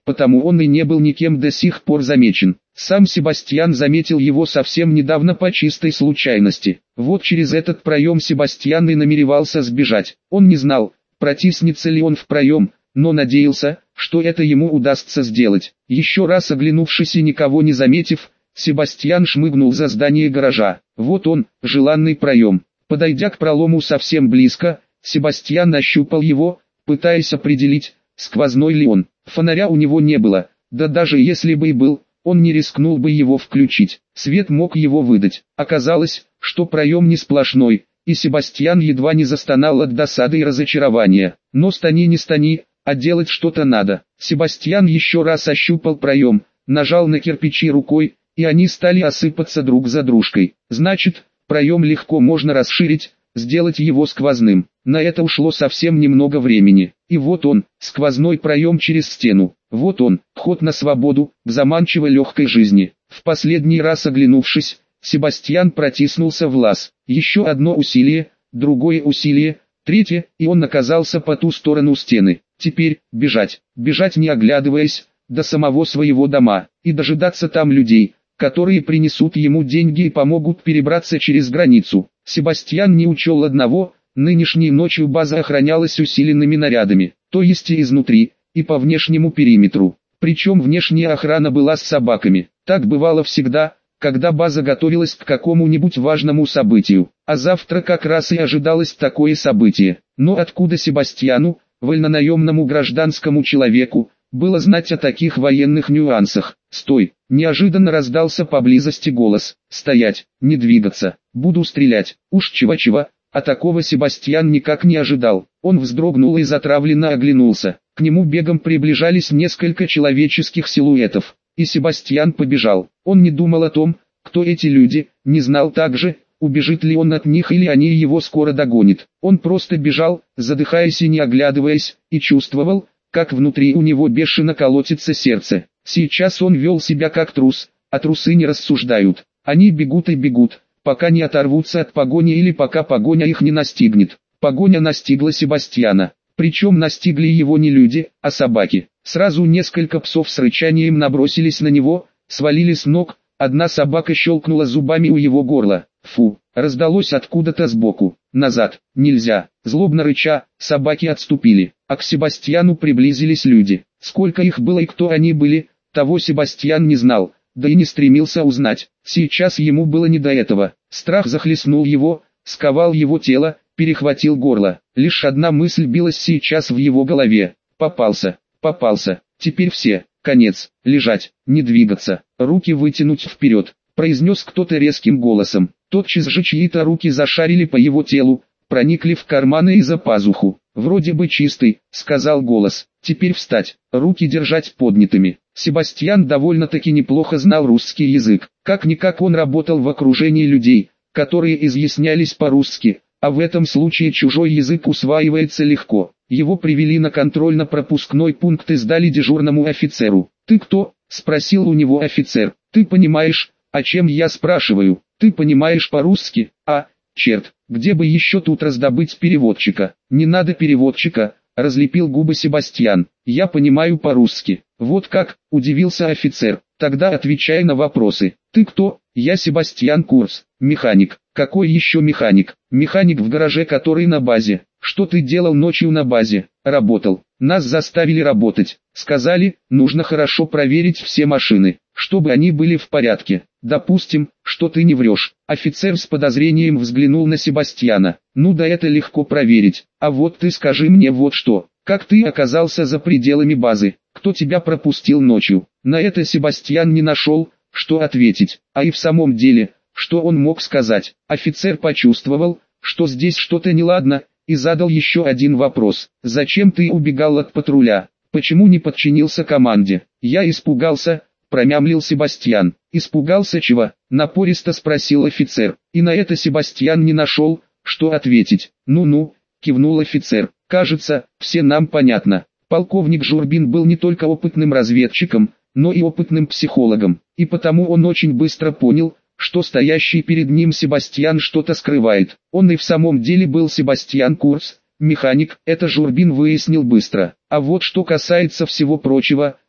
[SPEAKER 1] потому он и не был никем до сих пор замечен. Сам Себастьян заметил его совсем недавно по чистой случайности. Вот через этот проем Себастьян и намеревался сбежать. Он не знал, протиснется ли он в проем, но надеялся, что это ему удастся сделать. Еще раз оглянувшись и никого не заметив, Себастьян шмыгнул за здание гаража. Вот он, желанный проем. Подойдя к пролому совсем близко, Себастьян ощупал его, пытаясь определить, сквозной ли он. Фонаря у него не было, да даже если бы и был, он не рискнул бы его включить. Свет мог его выдать. Оказалось, что проем не сплошной, и Себастьян едва не застонал от досады и разочарования. Но стани не стани, а делать что-то надо. Себастьян еще раз ощупал проем, нажал на кирпичи рукой, и они стали осыпаться друг за дружкой. Значит, проем легко можно расширить, сделать его сквозным. На это ушло совсем немного времени. И вот он, сквозной проем через стену. Вот он, ход на свободу, к заманчивой легкой жизни. В последний раз оглянувшись, Себастьян протиснулся в лаз. Еще одно усилие, другое усилие, третье, и он оказался по ту сторону стены. Теперь, бежать, бежать не оглядываясь, до самого своего дома, и дожидаться там людей, которые принесут ему деньги и помогут перебраться через границу. Себастьян не учел одного: нынешней ночью база охранялась усиленными нарядами, то есть и изнутри, и по внешнему периметру. Причем внешняя охрана была с собаками. Так бывало всегда, когда база готовилась к какому-нибудь важному событию. А завтра как раз и ожидалось такое событие. Но откуда Себастьяну, вольнонаемному гражданскому человеку, было знать о таких военных нюансах? «Стой!» – неожиданно раздался поблизости голос. «Стоять! Не двигаться! Буду стрелять!» Уж чего-чего, а такого Себастьян никак не ожидал. Он вздрогнул и затравленно оглянулся. К нему бегом приближались несколько человеческих силуэтов, и Себастьян побежал. Он не думал о том, кто эти люди, не знал также, убежит ли он от них или они его скоро догонят. Он просто бежал, задыхаясь и не оглядываясь, и чувствовал, как внутри у него бешено колотится сердце. Сейчас он вел себя как трус, а трусы не рассуждают. Они бегут и бегут, пока не оторвутся от погони или пока погоня их не настигнет. Погоня настигла Себастьяна. Причем настигли его не люди, а собаки. Сразу несколько псов с рычанием набросились на него, свалили с ног, одна собака щелкнула зубами у его горла. Фу, раздалось откуда-то сбоку. Назад, нельзя. Злобно рыча, собаки отступили, а к Себастьяну приблизились люди. Сколько их было и кто они были, того Себастьян не знал, да и не стремился узнать. Сейчас ему было не до этого. Страх захлестнул его, сковал его тело, перехватил горло. Лишь одна мысль билась сейчас в его голове. Попался, попался, теперь все, конец, лежать, не двигаться, руки вытянуть вперед, произнес кто-то резким голосом. Тотчас же чьи-то руки зашарили по его телу, проникли в карманы и за пазуху. «Вроде бы чистый», — сказал голос. «Теперь встать, руки держать поднятыми». Себастьян довольно-таки неплохо знал русский язык. Как-никак он работал в окружении людей, которые изъяснялись по-русски, а в этом случае чужой язык усваивается легко. Его привели на контрольно-пропускной пункт и сдали дежурному офицеру. «Ты кто?» — спросил у него офицер. «Ты понимаешь, о чем я спрашиваю? Ты понимаешь по-русски?» «А, черт, где бы еще тут раздобыть переводчика?» «Не надо переводчика», — разлепил губы Себастьян. «Я понимаю по-русски». «Вот как?» — удивился офицер. «Тогда отвечай на вопросы. Ты кто?» «Я Себастьян Курц, механик». «Какой еще механик?» «Механик в гараже, который на базе». «Что ты делал ночью на базе?» «Работал. Нас заставили работать. Сказали, нужно хорошо проверить все машины, чтобы они были в порядке. Допустим, что ты не врешь». Офицер с подозрением взглянул на Себастьяна. «Ну да, это легко проверить. А вот ты скажи мне вот что. Как ты оказался за пределами базы? Кто тебя пропустил ночью?» На это Себастьян не нашел, что ответить. А и в самом деле, что он мог сказать? Офицер почувствовал, что здесь что-то неладно, и задал еще один вопрос. «Зачем ты убегал от патруля? Почему не подчинился команде?» «Я испугался», — промямлил Себастьян. «Испугался чего?» — напористо спросил офицер. И на это Себастьян не нашел, что ответить. «Ну-ну», — кивнул офицер. «Кажется, все нам понятно». Полковник Журбин был не только опытным разведчиком, но и опытным психологом, и потому он очень быстро понял, что стоящий перед ним Себастьян что-то скрывает. Он и в самом деле был Себастьян Курц, механик, это Журбин выяснил быстро. А вот что касается всего прочего,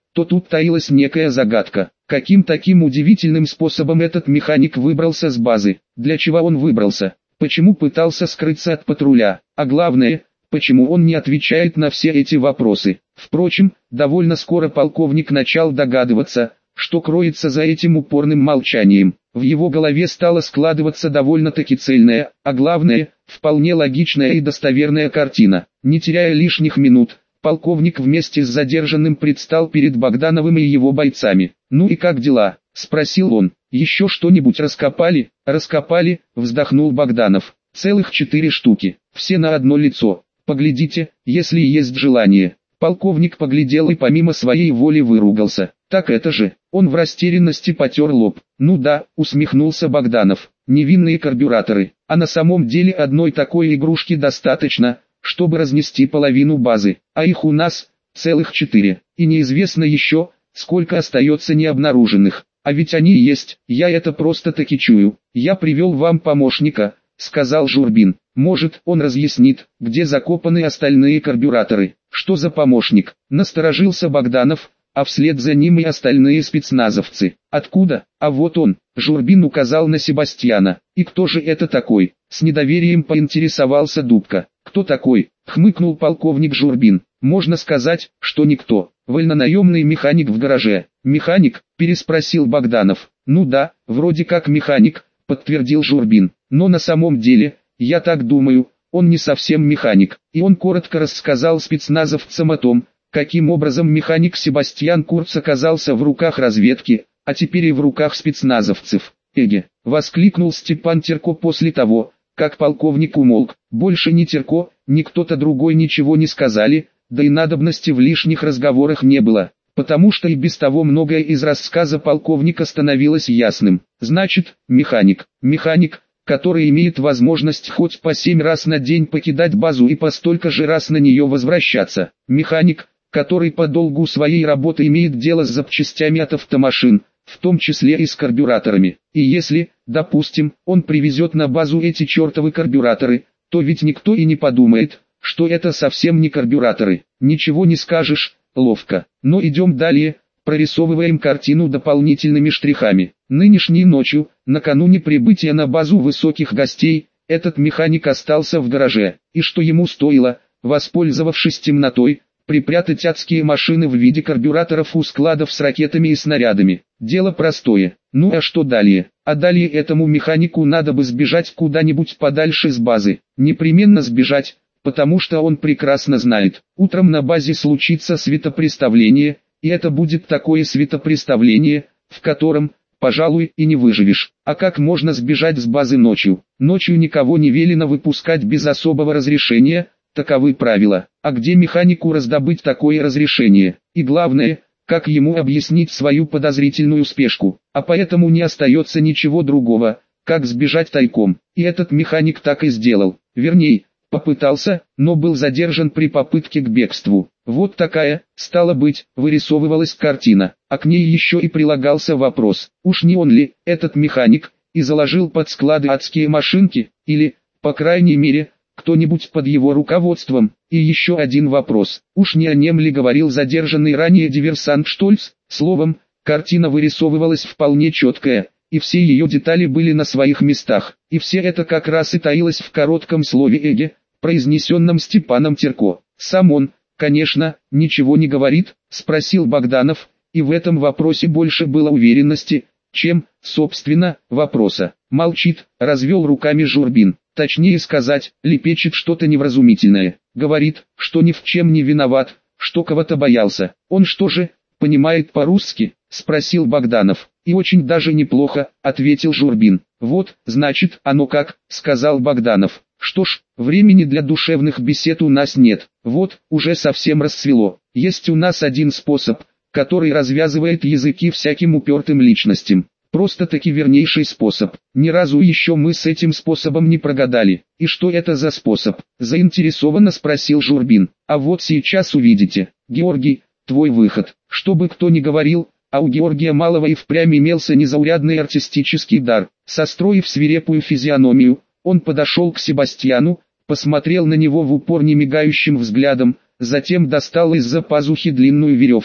[SPEAKER 1] то тут таилась некая загадка. Каким таким удивительным способом этот механик выбрался с базы? Для чего он выбрался? Почему пытался скрыться от патруля? А главное, почему он не отвечает на все эти вопросы? Впрочем, довольно скоро полковник начал догадываться, что кроется за этим упорным молчанием. В его голове стала складываться довольно-таки цельная, а главное, вполне логичная и достоверная картина. Не теряя лишних минут, полковник вместе с задержанным предстал перед Богдановым и его бойцами. «Ну и как дела?» – спросил он. «Еще что-нибудь раскопали?» «Раскопали», – вздохнул Богданов. «Целых четыре штуки, все на одно лицо. Поглядите, если есть желание». Полковник поглядел и помимо своей воли выругался. «Так это же!» Он в растерянности потер лоб. «Ну да», усмехнулся Богданов, «невинные карбюраторы, а на самом деле одной такой игрушки достаточно, чтобы разнести половину базы, а их у нас целых четыре, и неизвестно еще, сколько остается необнаруженных, а ведь они есть, я это просто-таки чую. Я привел вам помощника», сказал Журбин. «Может, он разъяснит, где закопаны остальные карбюраторы». «Что за помощник?» Насторожился Богданов, а вслед за ним и остальные спецназовцы. «Откуда?» «А вот он», Журбин указал на Себастьяна. «И кто же это такой?» С недоверием поинтересовался Дубка. «Кто такой?» Хмыкнул полковник Журбин. «Можно сказать, что никто. Вольнонаемный механик в гараже». «Механик?» Переспросил Богданов. «Ну да, вроде как механик», подтвердил Журбин. «Но на самом деле, я так думаю, он не совсем механик». И он коротко рассказал спецназовцам о том, каким образом механик Себастьян Курц оказался в руках разведки, а теперь и в руках спецназовцев. «Эге!» — воскликнул Степан Терко после того, как полковник умолк. Больше ни Терко, ни кто-то другой ничего не сказали, да и надобности в лишних разговорах не было, потому что и без того многое из рассказа полковника становилось ясным. Значит, механик, механик, который имеет возможность хоть по семь раз на день покидать базу и по столько же раз на нее возвращаться. Механик, который по долгу своей работы имеет дело с запчастями от автомашин, в том числе и с карбюраторами. И если, допустим, он привезет на базу эти чертовы карбюраторы, то ведь никто и не подумает, что это совсем не карбюраторы. Ничего не скажешь, ловко. Но идем далее, прорисовываем картину дополнительными штрихами. Нынешней ночью, накануне прибытия на базу высоких гостей, этот механик остался в гараже, и что ему стоило, воспользовавшись темнотой, припрятать адские машины в виде карбюраторов у складов с ракетами и снарядами. Дело простое. Ну а что далее? А далее этому механику надо бы сбежать куда-нибудь подальше с базы. Непременно сбежать, потому что он прекрасно знает, утром на базе случится светопреставление, и это будет такое светопреставление, в котором, пожалуй, и не выживешь. А как можно сбежать с базы ночью? Ночью никого не велено выпускать без особого разрешения, таковы правила. А где механику раздобыть такое разрешение? И главное, как ему объяснить свою подозрительную спешку? А поэтому не остается ничего другого, как сбежать тайком. И этот механик так и сделал. Вернее, попытался, но был задержан при попытке к бегству. Вот такая, стало быть, вырисовывалась картина, а к ней еще и прилагался вопрос, уж не он ли, этот механик, и заложил под склады адские машинки, или, по крайней мере, кто-нибудь под его руководством. И еще один вопрос, уж не о нем ли говорил задержанный ранее диверсант Штольц? Словом, картина вырисовывалась вполне четкая, и все ее детали были на своих местах, и все это как раз и таилось в коротком слове «эге», произнесенном Степаном Терко. Сам он, конечно, ничего не говорит, спросил Богданов, и в этом вопросе больше было уверенности, чем, собственно, вопроса. Молчит, развел руками Журбин. Точнее сказать, лепечет что-то невразумительное. Говорит, что ни в чем не виноват, что кого-то боялся. Он что же, понимает по-русски? Спросил Богданов. И очень даже неплохо, ответил Журбин. Вот, значит, оно как, сказал Богданов. Что ж, времени для душевных бесед у нас нет. Вот, уже совсем рассвело. Есть у нас один способ, который развязывает языки всяким упертым личностям. Просто-таки вернейший способ. Ни разу еще мы с этим способом не прогадали. И что это за способ? Заинтересованно спросил Журбин. А вот сейчас увидите. Георгий, твой выход. Что бы кто ни говорил, а у Георгия Малого и впрямь имелся незаурядный артистический дар. Состроив свирепую физиономию, он подошел к Себастьяну, посмотрел на него в упор немигающим взглядом, затем достал из-за пазухи длинную веревку.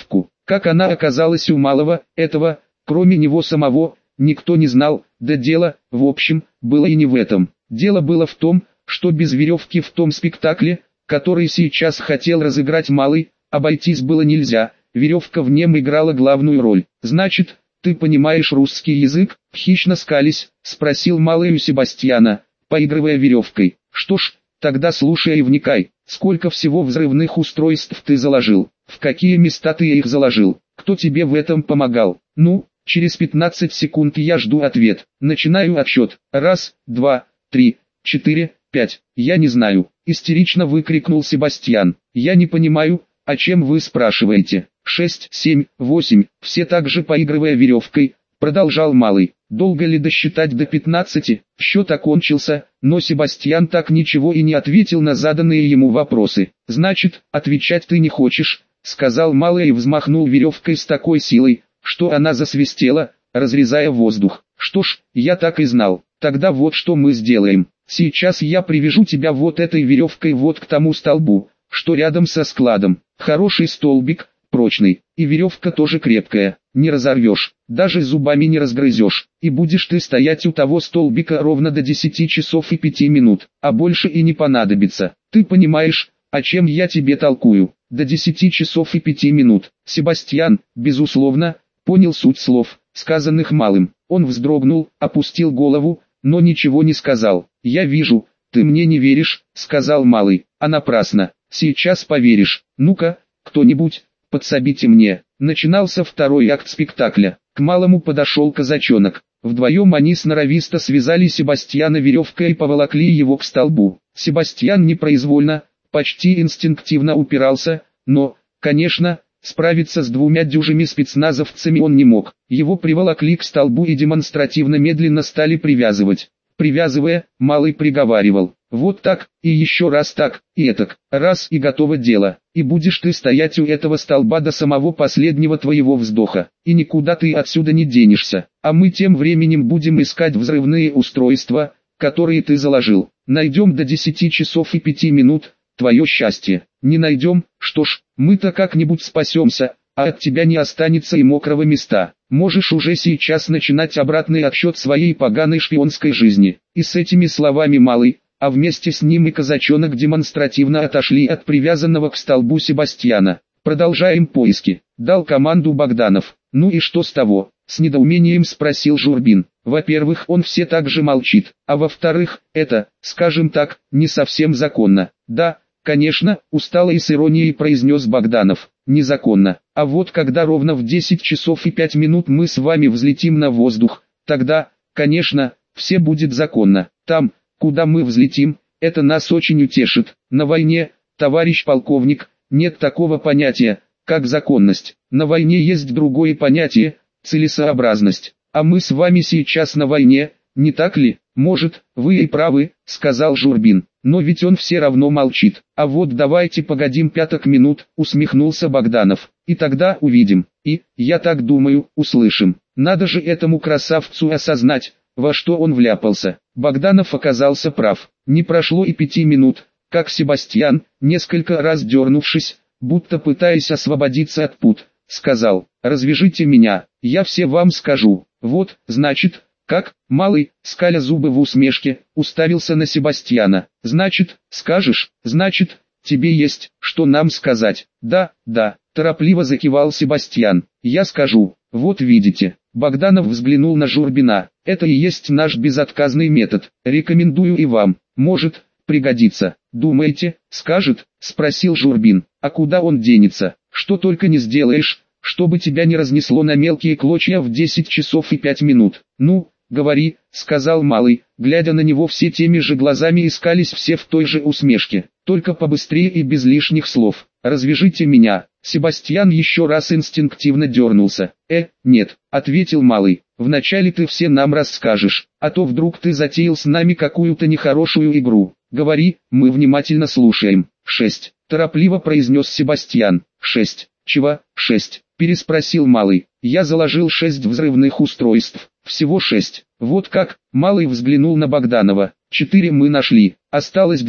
[SPEAKER 1] Как она оказалась у Малого, этого, кроме него самого, никто не знал, да дело, в общем, было и не в этом. Дело было в том, что без веревки в том спектакле, который сейчас хотел разыграть Малый, обойтись было нельзя, веревка в нем играла главную роль. «Значит, ты понимаешь русский язык?» — хищно скались, спросил Малый у Себастьяна, поигрывая веревкой. «Что ж, тогда слушай и вникай. Сколько всего взрывных устройств ты заложил? В какие места ты их заложил? Кто тебе в этом помогал?» «Ну, через пятнадцать секунд я жду ответ. Начинаю отсчет. Раз, два, три, четыре, пять. Я не знаю», — истерично выкрикнул Себастьян. «Я не понимаю, о чем вы спрашиваете?» «Шесть, семь, восемь», все так же поигрывая веревкой, продолжал Малый. «Долго ли досчитать до пятнадцати?» Счет окончился, но Себастьян так ничего и не ответил на заданные ему вопросы. «Значит, отвечать ты не хочешь», — сказал Малый и взмахнул веревкой с такой силой, что она засвистела, разрезая воздух. «Что ж, я так и знал. Тогда вот что мы сделаем. Сейчас я привяжу тебя вот этой веревкой вот к тому столбу, что рядом со складом. Хороший столбик, прочный, и веревка тоже крепкая, не разорвешь, даже зубами не разгрызешь, и будешь ты стоять у того столбика ровно до десяти часов и пяти минут, а больше и не понадобится. Ты понимаешь, о чем я тебе толкую? До десяти часов и пяти минут». Себастьян, безусловно, понял суть слов, сказанных Малым. Он вздрогнул, опустил голову, но ничего не сказал. «Я вижу, ты мне не веришь», — сказал Малый, — «а напрасно. Сейчас поверишь. Ну-ка, кто-нибудь, подсобите мне». Начинался второй акт спектакля. К Малому подошел казачонок. Вдвоем они сноровисто связали Себастьяна веревкой и поволокли его к столбу. Себастьян непроизвольно, почти инстинктивно упирался, но, конечно, справиться с двумя дюжими спецназовцами он не мог. Его приволокли к столбу и демонстративно медленно стали привязывать. Привязывая, Малый приговаривал: «Вот так, и еще раз так, и этак, раз и готово дело, и будешь ты стоять у этого столба до самого последнего твоего вздоха, и никуда ты отсюда не денешься, а мы тем временем будем искать взрывные устройства, которые ты заложил. Найдем до десяти часов и пяти минут, твое счастье. Не найдем, что ж, мы-то как-нибудь спасемся, а от тебя не останется и мокрого места. Можешь уже сейчас начинать обратный отсчет своей поганой шпионской жизни». И с этими словами Малый, а вместе с ним и казачонок демонстративно отошли от привязанного к столбу Себастьяна. «Продолжаем поиски», — дал команду Богданов. «Ну и что с того?» — с недоумением спросил Журбин. «Во-первых, он все так же молчит, а во-вторых, это, скажем так, не совсем законно». «Да, конечно», — устало и с иронией произнес Богданов, — «незаконно. А вот когда ровно в десять часов и пять минут мы с вами взлетим на воздух, тогда, конечно, все будет законно. Там, куда мы взлетим, это нас очень утешит. На войне, товарищ полковник, нет такого понятия, как законность. На войне есть другое понятие – целесообразность. А мы с вами сейчас на войне, не так ли?» «Может, вы и правы», – сказал Журбин, – «но ведь он все равно молчит». «А вот давайте погодим пяток минут», – усмехнулся Богданов, – «и тогда увидим, и, я так думаю, услышим. Надо же этому красавцу осознать, во что он вляпался». Богданов оказался прав. Не прошло и пяти минут, как Себастьян, несколько раз дернувшись, будто пытаясь освободиться от пут, сказал: «Развяжите меня, я все вам скажу». «Вот, значит, как?» Малый, скаля зубы в усмешке, уставился на Себастьяна. «Значит, скажешь, значит, тебе есть, что нам сказать». «Да, да», торопливо закивал Себастьян, — «я скажу. Вот видите». Богданов взглянул на Журбина. «Это и есть наш безотказный метод. Рекомендую и вам. Может пригодится». «Думаете, скажет?» — спросил Журбин. «А куда он денется? Что только не сделаешь, чтобы тебя не разнесло на мелкие клочья в десять часов и пять минут». «Ну, говори», — сказал Малый, глядя на него все теми же глазами, искались все в той же усмешке. «Только побыстрее и без лишних слов. Развяжите меня». Себастьян еще раз инстинктивно дернулся. «Э, нет», — ответил Малый, — «вначале ты все нам расскажешь, а то вдруг ты затеял с нами какую-то нехорошую игру. Говори, мы внимательно слушаем». «Шесть», — торопливо произнес Себастьян. «Шесть. Чего, шесть?» — переспросил Малый. «Я заложил шесть взрывных устройств. Всего шесть». «Вот как?» — Малый взглянул на Богданова. «Четыре мы нашли, осталось две.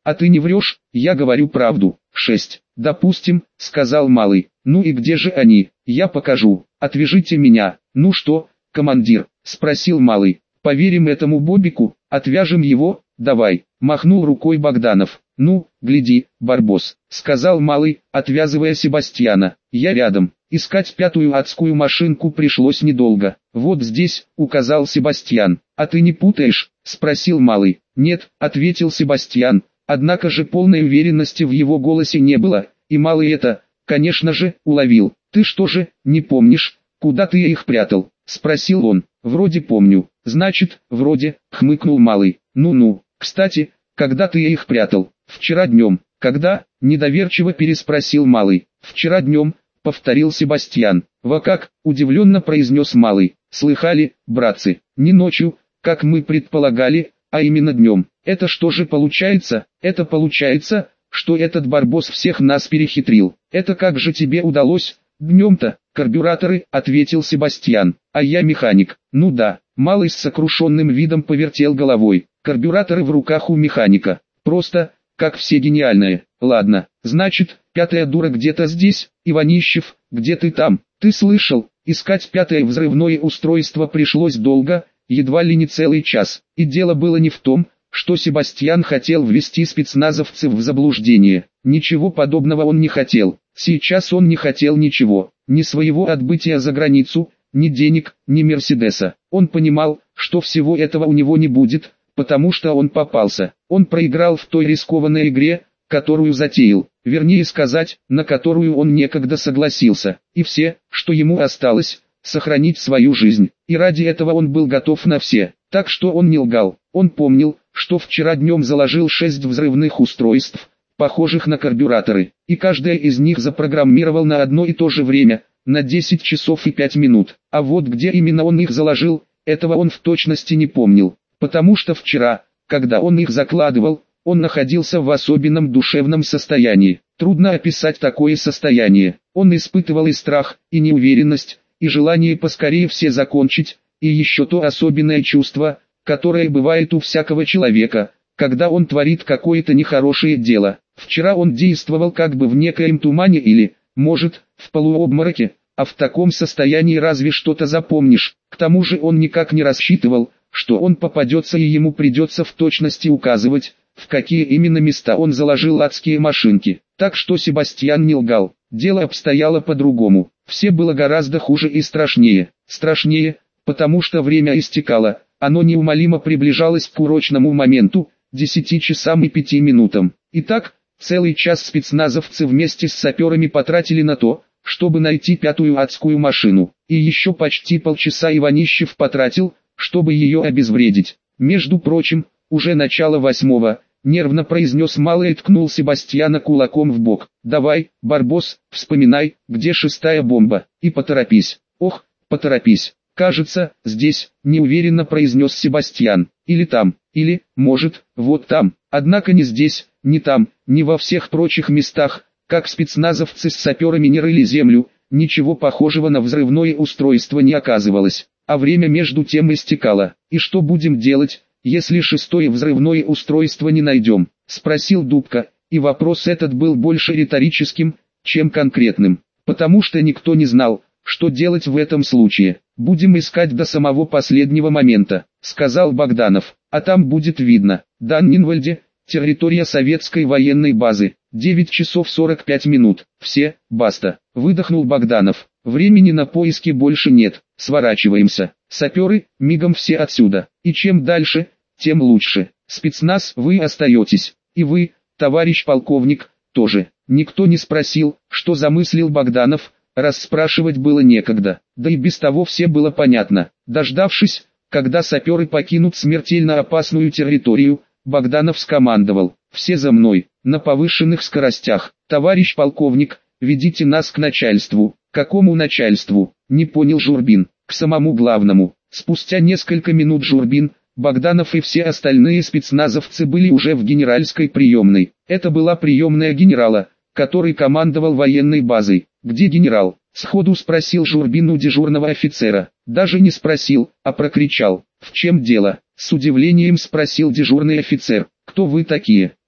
[SPEAKER 1] А ты не врешь, я говорю правду. Шесть. Допустим, сказал малый. Ну и где же они? Я покажу. Отвяжите меня. Ну что, командир? Спросил малый. Поверим этому Бобику, отвяжем его, давай. Махнул рукой Богданов. Ну, гляди, Барбос, сказал малый, отвязывая Себастьяна. Я рядом. Искать пятую адскую машинку пришлось недолго. Вот здесь, указал Себастьян. А ты не путаешь? Спросил малый. Нет, ответил Себастьян. Однако же полной уверенности в его голосе не было, и малый это, конечно же, уловил. Ты что же, не помнишь, куда ты их прятал? Спросил он. Вроде помню. Значит, вроде, хмыкнул малый. Ну-ну, кстати, когда ты их прятал? Вчера днем. Когда? Недоверчиво переспросил малый. Вчера днем, повторил Себастьян. Во как, удивленно произнес малый. Слыхали, братцы, не ночью, как мы предполагали, а именно днем. Это что же получается? Это получается, что этот Барбос всех нас перехитрил. Это как же тебе удалось? Днем-то, карбюраторы, ответил Себастьян. А я механик. Ну да, малый с сокрушенным видом повертел головой. Карбюраторы в руках у механика. Просто, как все гениальные. Ладно, значит, пятая дура где-то здесь, Иванищев, где ты там? Ты слышал, искать пятое взрывное устройство пришлось долго, едва ли не целый час. И дело было не в том, что Себастьян хотел ввести спецназовцев в заблуждение. Ничего подобного он не хотел. Сейчас он не хотел ничего. Ни своего отбытия за границу, ни денег, ни Мерседеса. Он понимал, что всего этого у него не будет, потому что он попался. Он проиграл в той рискованной игре, которую затеял. Вернее сказать, на которую он некогда согласился. И все, что ему осталось, сохранить свою жизнь. И ради этого он был готов на все. Так что он не лгал. Он помнил, что вчера днем заложил шесть взрывных устройств, похожих на карбюраторы, и каждое из них запрограммировал на одно и то же время, на десять часов и пять минут. А вот где именно он их заложил, этого он в точности не помнил, потому что вчера, когда он их закладывал, он находился в особенном душевном состоянии. Трудно описать такое состояние. Он испытывал и страх, и неуверенность, и желание поскорее все закончить, и еще то особенное чувство, которое бывает у всякого человека, когда он творит какое-то нехорошее дело. Вчера он действовал как бы в некоем тумане или, может, в полуобмороке, а в таком состоянии разве что-то запомнишь. К тому же он никак не рассчитывал, что он попадется и ему придется в точности указывать, в какие именно места он заложил адские машинки. Так что Себастьян не лгал. Дело обстояло по-другому. Все было гораздо хуже и страшнее. Страшнее, потому что время истекало. Оно неумолимо приближалось к урочному моменту, десяти часам и пяти минутам. Итак, целый час спецназовцы вместе с саперами потратили на то, чтобы найти пятую адскую машину. И еще почти полчаса Иванищев потратил, чтобы ее обезвредить. Между прочим, уже начало восьмого, нервно произнес малый и ткнул Себастьяна кулаком в бок. Давай, Барбос, вспоминай, где шестая бомба, и поторопись. Ох, поторопись. Кажется, здесь, неуверенно произнес Себастьян. Или там, или, может, вот там. Однако не здесь, не там, не во всех прочих местах, как спецназовцы с саперами не рыли землю, ничего похожего на взрывное устройство не оказывалось. А время между тем истекало. И что будем делать, если шестое взрывное устройство не найдем? Спросил Дубка, и вопрос этот был больше риторическим, чем конкретным. Потому что никто не знал, что делать в этом случае. «Будем искать до самого последнего момента», — сказал Богданов. «А там будет видно». Даннинвальде, территория советской военной базы, девять часов сорок пять минут. «Все, баста», — выдохнул Богданов. «Времени на поиски больше нет, сворачиваемся. Саперы, мигом все отсюда. И чем дальше, тем лучше. Спецназ, вы остаетесь. И вы, товарищ полковник, тоже». Никто не спросил, что замыслил Богданов, раз спрашивать было некогда. Да и без того все было понятно. Дождавшись, когда саперы покинут смертельно опасную территорию, Богданов скомандовал: «Все за мной, на повышенных скоростях. Товарищ полковник, ведите нас к начальству». «Какому начальству?» — не понял Журбин. «К самому главному». Спустя несколько минут Журбин, Богданов и все остальные спецназовцы были уже в генеральской приемной. Это была приемная генерала, который командовал военной базой. «Где генерал?» — сходу спросил Журбин у дежурного офицера. Даже не спросил, а прокричал. «В чем дело?» — с удивлением спросил дежурный офицер. «Кто вы такие?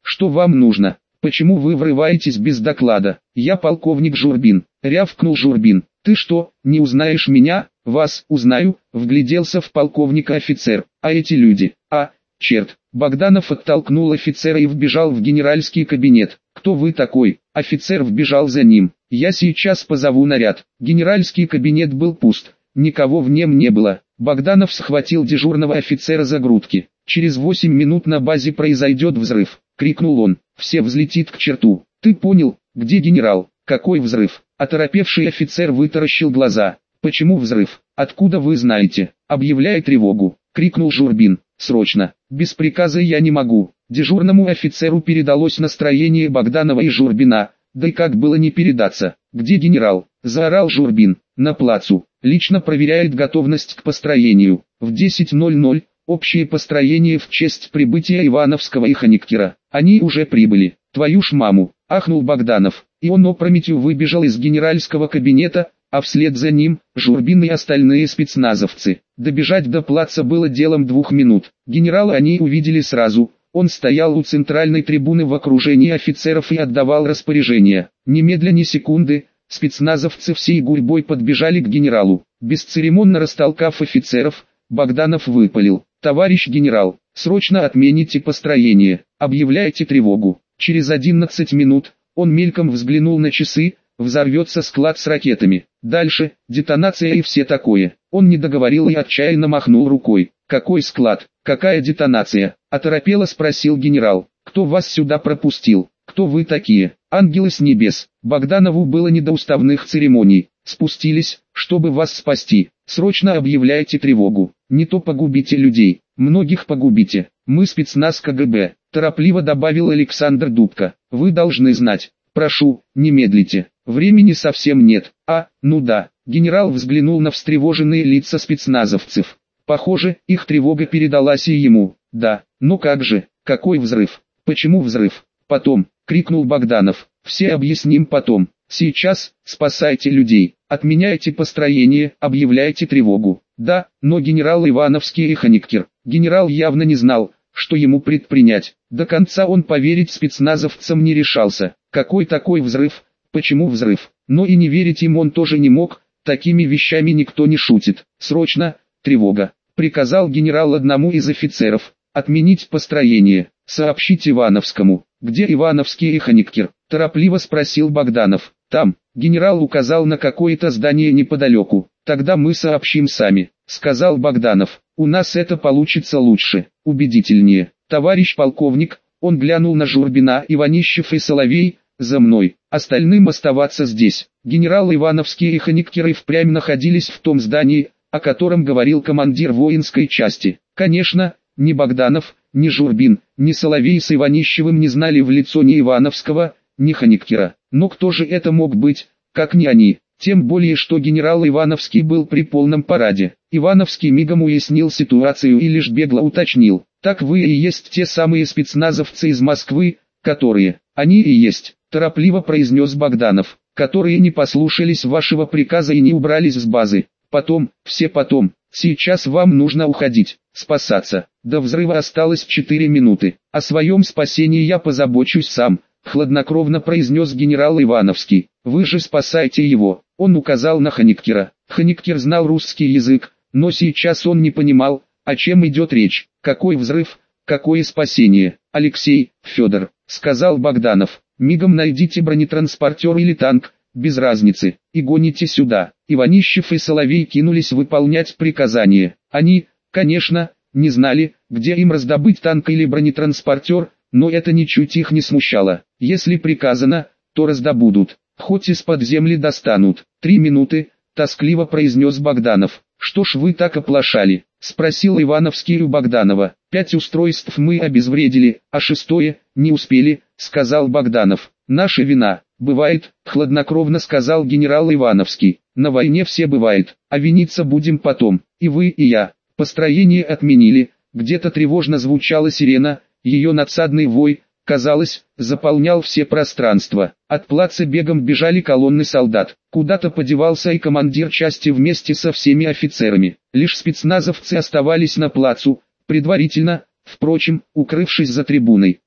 [SPEAKER 1] Что вам нужно? Почему вы врываетесь без доклада? Я полковник Журбин, рявкнул Журбин. Ты что, не узнаешь меня? Вас узнаю, вгляделся в полковника офицер. А эти люди? А, черт. Богданов оттолкнул офицера и вбежал в генеральский кабинет. Кто вы такой? Офицер вбежал за ним. Я сейчас позову наряд. Генеральский кабинет был пуст. Никого в нем не было. Богданов схватил дежурного офицера за грудки. Через восемь минут на базе произойдет взрыв. Крикнул он. Все взлетит к черту. Ты понял, где генерал? Какой взрыв? Оторопевший офицер вытаращил глаза. Почему взрыв? Откуда вы знаете? Объявляй тревогу. Крикнул Журбин. Срочно. Без приказа я не могу. Дежурному офицеру передалось настроение Богданова и Журбина. Да и как было не передаться? Где генерал? Заорал Журбин. На плацу. Лично проверяет готовность к построению. В десять ноль ноль. Общее построение в честь прибытия Ивановского и Хониккера. Они уже прибыли. Твою ж маму, ахнул Богданов. И он опрометью выбежал из генеральского кабинета, а вслед за ним Журбин и остальные спецназовцы. Добежать до плаца было делом двух минут. Генерала они увидели сразу. Он стоял у центральной трибуны в окружении офицеров и отдавал распоряжения. Немедля ни секунды, спецназовцы всей гурьбой подбежали к генералу. Бесцеремонно растолкав офицеров, Богданов выпалил. Товарищ генерал, срочно отмените построение, объявляйте тревогу. Через одиннадцать минут, он мельком взглянул на часы, взорвется склад с ракетами. Дальше, детонация и все такое. Он не договорил и отчаянно махнул рукой. Какой склад? Какая детонация? Оторопело спросил генерал. Кто вас сюда пропустил? Кто вы такие? Ангелы с небес. Богданову было не до уставных церемоний. Спустились, чтобы вас спасти. Срочно объявляйте тревогу. Не то погубите людей. Многих погубите. Мы спецназ КГБ. Торопливо добавил Александр Дубко. Вы должны знать. Прошу, не медлите. Времени совсем нет. А, ну да. Генерал взглянул на встревоженные лица спецназовцев. Похоже, их тревога передалась и ему. Да, но как же, какой взрыв? Почему взрыв? Потом, крикнул Богданов. Все объясним потом. Сейчас, спасайте людей, отменяйте построение, объявляйте тревогу. Да, но генерал Ивановский и Хониккер. Генерал явно не знал, что ему предпринять. До конца он поверить спецназовцам не решался. Какой такой взрыв? Почему взрыв? Но и не верить им он тоже не мог, такими вещами никто не шутит. Срочно, тревога. Приказал генерал одному из офицеров. Отменить построение. Сообщить Ивановскому. Где Ивановский и Хониккер? Торопливо спросил Богданов. Там. Генерал указал на какое-то здание неподалеку. Тогда мы сообщим сами, сказал Богданов. У нас это получится лучше, убедительнее. Товарищ полковник, он глянул на Журбина, Иванищев и Соловей. За мной. Остальным оставаться здесь. Генерал Ивановский и Хониккер и впрямь находились в том здании, о котором говорил командир воинской части. Конечно, ни Богданов, ни Журбин, ни Соловей с Иванищевым не знали в лицо ни Ивановского, ни Хониккера. Но кто же это мог быть, как не они? Тем более, что генерал Ивановский был при полном параде. Ивановский мигом уяснил ситуацию и лишь бегло уточнил. Так вы и есть те самые спецназовцы из Москвы, которые... Они и есть, торопливо произнес Богданов, которые не послушались вашего приказа и не убрались с базы. Потом, все потом, сейчас вам нужно уходить, спасаться. До взрыва осталось четыре минуты. О своем спасении я позабочусь сам, хладнокровно произнес генерал Ивановский. Вы же спасайте его. Он указал на Хониккера. Хониккер знал русский язык, но сейчас он не понимал, о чем идет речь. Какой взрыв, какое спасение? Алексей, Федор, сказал Богданов. Мигом найдите бронетранспортер или танк, без разницы, и гоните сюда. Иванищев и Соловей кинулись выполнять приказание. Они, конечно, не знали, где им раздобыть танк или бронетранспортер, но это ничуть их не смущало. Если приказано, то раздобудут, хоть из-под земли достанут. Три минуты, тоскливо произнес Богданов. Что ж вы так оплошали? Спросил Ивановский у Богданова. Пять устройств мы обезвредили, а шестое, не успели, сказал Богданов. Наша вина. Бывает, хладнокровно сказал генерал Ивановский. На войне все бывает, а виниться будем потом. И вы, и я. Построение отменили, где-то тревожно звучала сирена, ее надсадный вой, казалось, заполнял все пространства. От плаца бегом бежали колонны солдат. Куда-то подевался и командир части вместе со всеми офицерами. Лишь спецназовцы оставались на плацу, предварительно, впрочем, укрывшись за трибуной.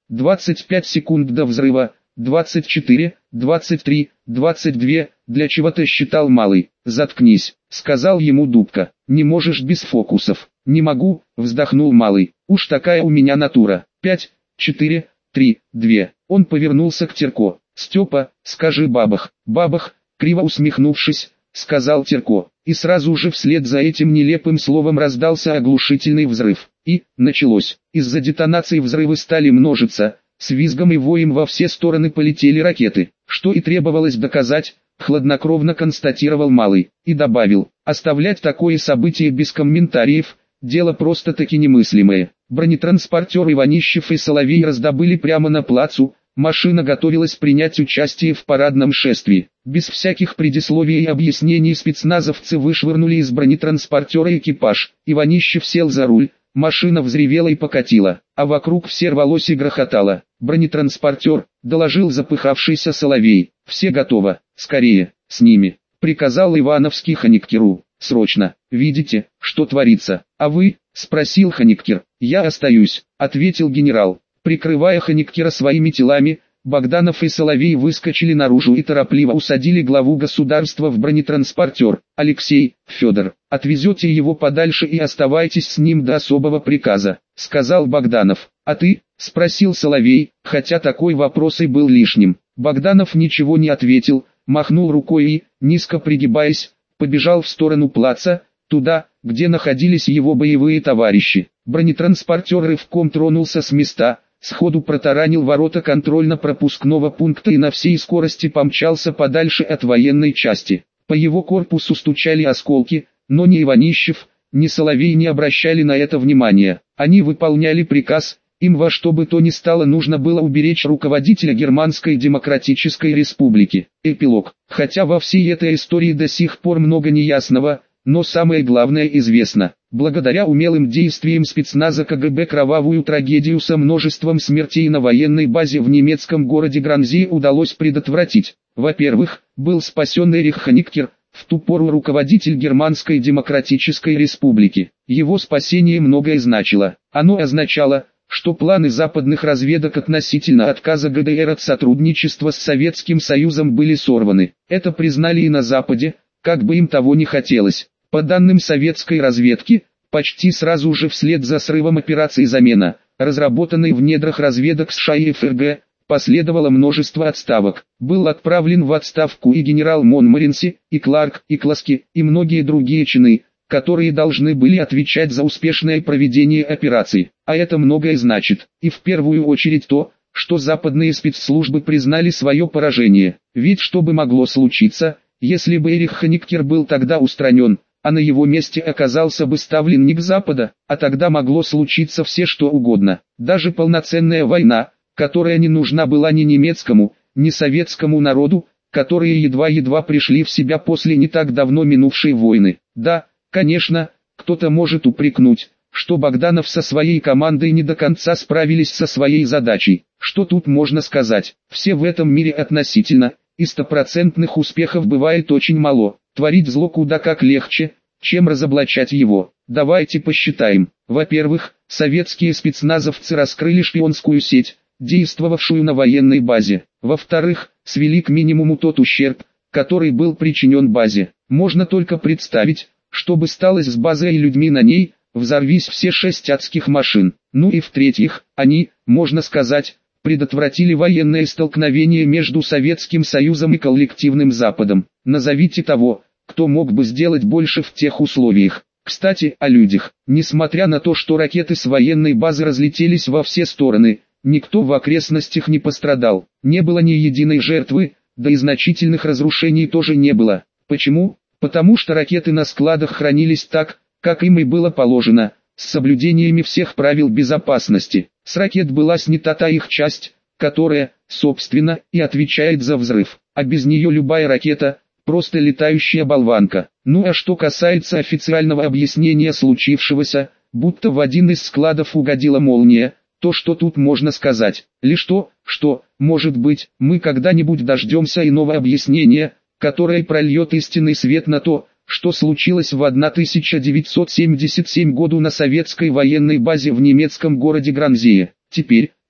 [SPEAKER 1] двадцать пять секунд до взрыва, двадцать четыре, двадцать три, двадцать два, для чего ты считал малый? Заткнись, сказал ему Дубка. Не можешь без фокусов. Не могу, вздохнул малый. Уж такая у меня натура. пять, четыре, три, два. Он повернулся к Терко. Степа, скажи бабах. Бабах, криво усмехнувшись, сказал Терко. И сразу же вслед за этим нелепым словом раздался оглушительный взрыв. И, началось. Из-за детонации взрывы стали множиться. С визгом и воем во все стороны полетели ракеты. Что и требовалось доказать, хладнокровно констатировал малый. И добавил, оставлять такое событие без комментариев, дело просто-таки немыслимое. Бронетранспортер Иванищев и Соловей раздобыли прямо на плацу. Машина готовилась принять участие в парадном шествии. Без всяких предисловий и объяснений спецназовцы вышвырнули из бронетранспортера экипаж. Иванищев сел за руль, машина взревела и покатила, а вокруг все рвалось и грохотало. «Бронетранспортер», — доложил запыхавшийся Соловей. «Все готово, скорее, с ними», — приказал Ивановский Хониктеру. «Срочно, видите, что творится?» «А вы?» — спросил Хониктер. «Я остаюсь», — ответил генерал. Прикрывая Хониктера своими телами, Богданов и Соловей выскочили наружу и торопливо усадили главу государства в бронетранспортер. «Алексей, Федор, отвезете его подальше и оставайтесь с ним до особого приказа», — сказал Богданов. «А ты?» — спросил Соловей, хотя такой вопрос и был лишним. Богданов ничего не ответил, махнул рукой и, низко пригибаясь, побежал в сторону плаца, туда, где находились его боевые товарищи. Бронетранспортер рывком тронулся с места, сходу протаранил ворота контрольно-пропускного пункта и на всей скорости помчался подальше от военной части. По его корпусу стучали осколки, но ни Иванищев, ни Соловей не обращали на это внимания. Они выполняли приказ, им во что бы то ни стало нужно было уберечь руководителя Германской Демократической Республики. Эпилог. Хотя во всей этой истории до сих пор много неясного, но самое главное известно. Благодаря умелым действиям спецназа КГБ кровавую трагедию со множеством смертей на военной базе в немецком городе Гранзи удалось предотвратить. Во-первых, был спасен Эрих Хониктер, в ту пору руководитель Германской Демократической Республики. Его спасение многое значило. Оно означало, что планы западных разведок относительно отказа ГДР от сотрудничества с Советским Союзом были сорваны. Это признали и на Западе, как бы им того не хотелось. По данным советской разведки, почти сразу же вслед за срывом операции «Замена», разработанной в недрах разведок США и ФРГ, последовало множество отставок. Был отправлен в отставку и генерал Монморенси, и Кларк, и Класки, и многие другие чины, которые должны были отвечать за успешное проведение операции. А это многое значит, и в первую очередь то, что западные спецслужбы признали свое поражение. Ведь что бы могло случиться, если бы Эрих Хониктер был тогда устранен, а на его месте оказался бы ставленник Запада, а тогда могло случиться все что угодно. Даже полноценная война, которая не нужна была ни немецкому, ни советскому народу, которые едва-едва пришли в себя после не так давно минувшей войны. Да, конечно, кто-то может упрекнуть, что Богданов со своей командой не до конца справились со своей задачей. Что тут можно сказать? Все в этом мире относительно, и стопроцентных успехов бывает очень мало. Творить зло куда как легче, чем разоблачать его. Давайте посчитаем. Во-первых, советские спецназовцы раскрыли шпионскую сеть, действовавшую на военной базе. Во-вторых, свели к минимуму тот ущерб, который был причинен базе. Можно только представить, что бы стало с базой и людьми на ней, взорвись все шесть адских машин. Ну и в-третьих, они, можно сказать, предотвратили военное столкновение между Советским Союзом и коллективным Западом. Назовите того, кто мог бы сделать больше в тех условиях. Кстати, о людях. Несмотря на то, что ракеты с военной базы разлетелись во все стороны, никто в окрестностях не пострадал. Не было ни единой жертвы, да и значительных разрушений тоже не было. Почему? Потому что ракеты на складах хранились так, как им и было положено, с соблюдениями всех правил безопасности. С ракет была снята та их часть, которая, собственно, и отвечает за взрыв. А без нее любая ракета – просто летающая болванка. Ну а что касается официального объяснения случившегося, будто в один из складов угодила молния, то что тут можно сказать? Лишь то, что, может быть, мы когда-нибудь дождемся иного объяснения, которое прольет истинный свет на то, что случилось в тысяча девятьсот семьдесят седьмом году на советской военной базе в немецком городе Гранзее. Теперь,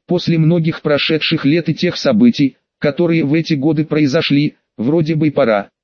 [SPEAKER 1] После многих прошедших лет и тех событий, которые в эти годы произошли, вроде бы пора.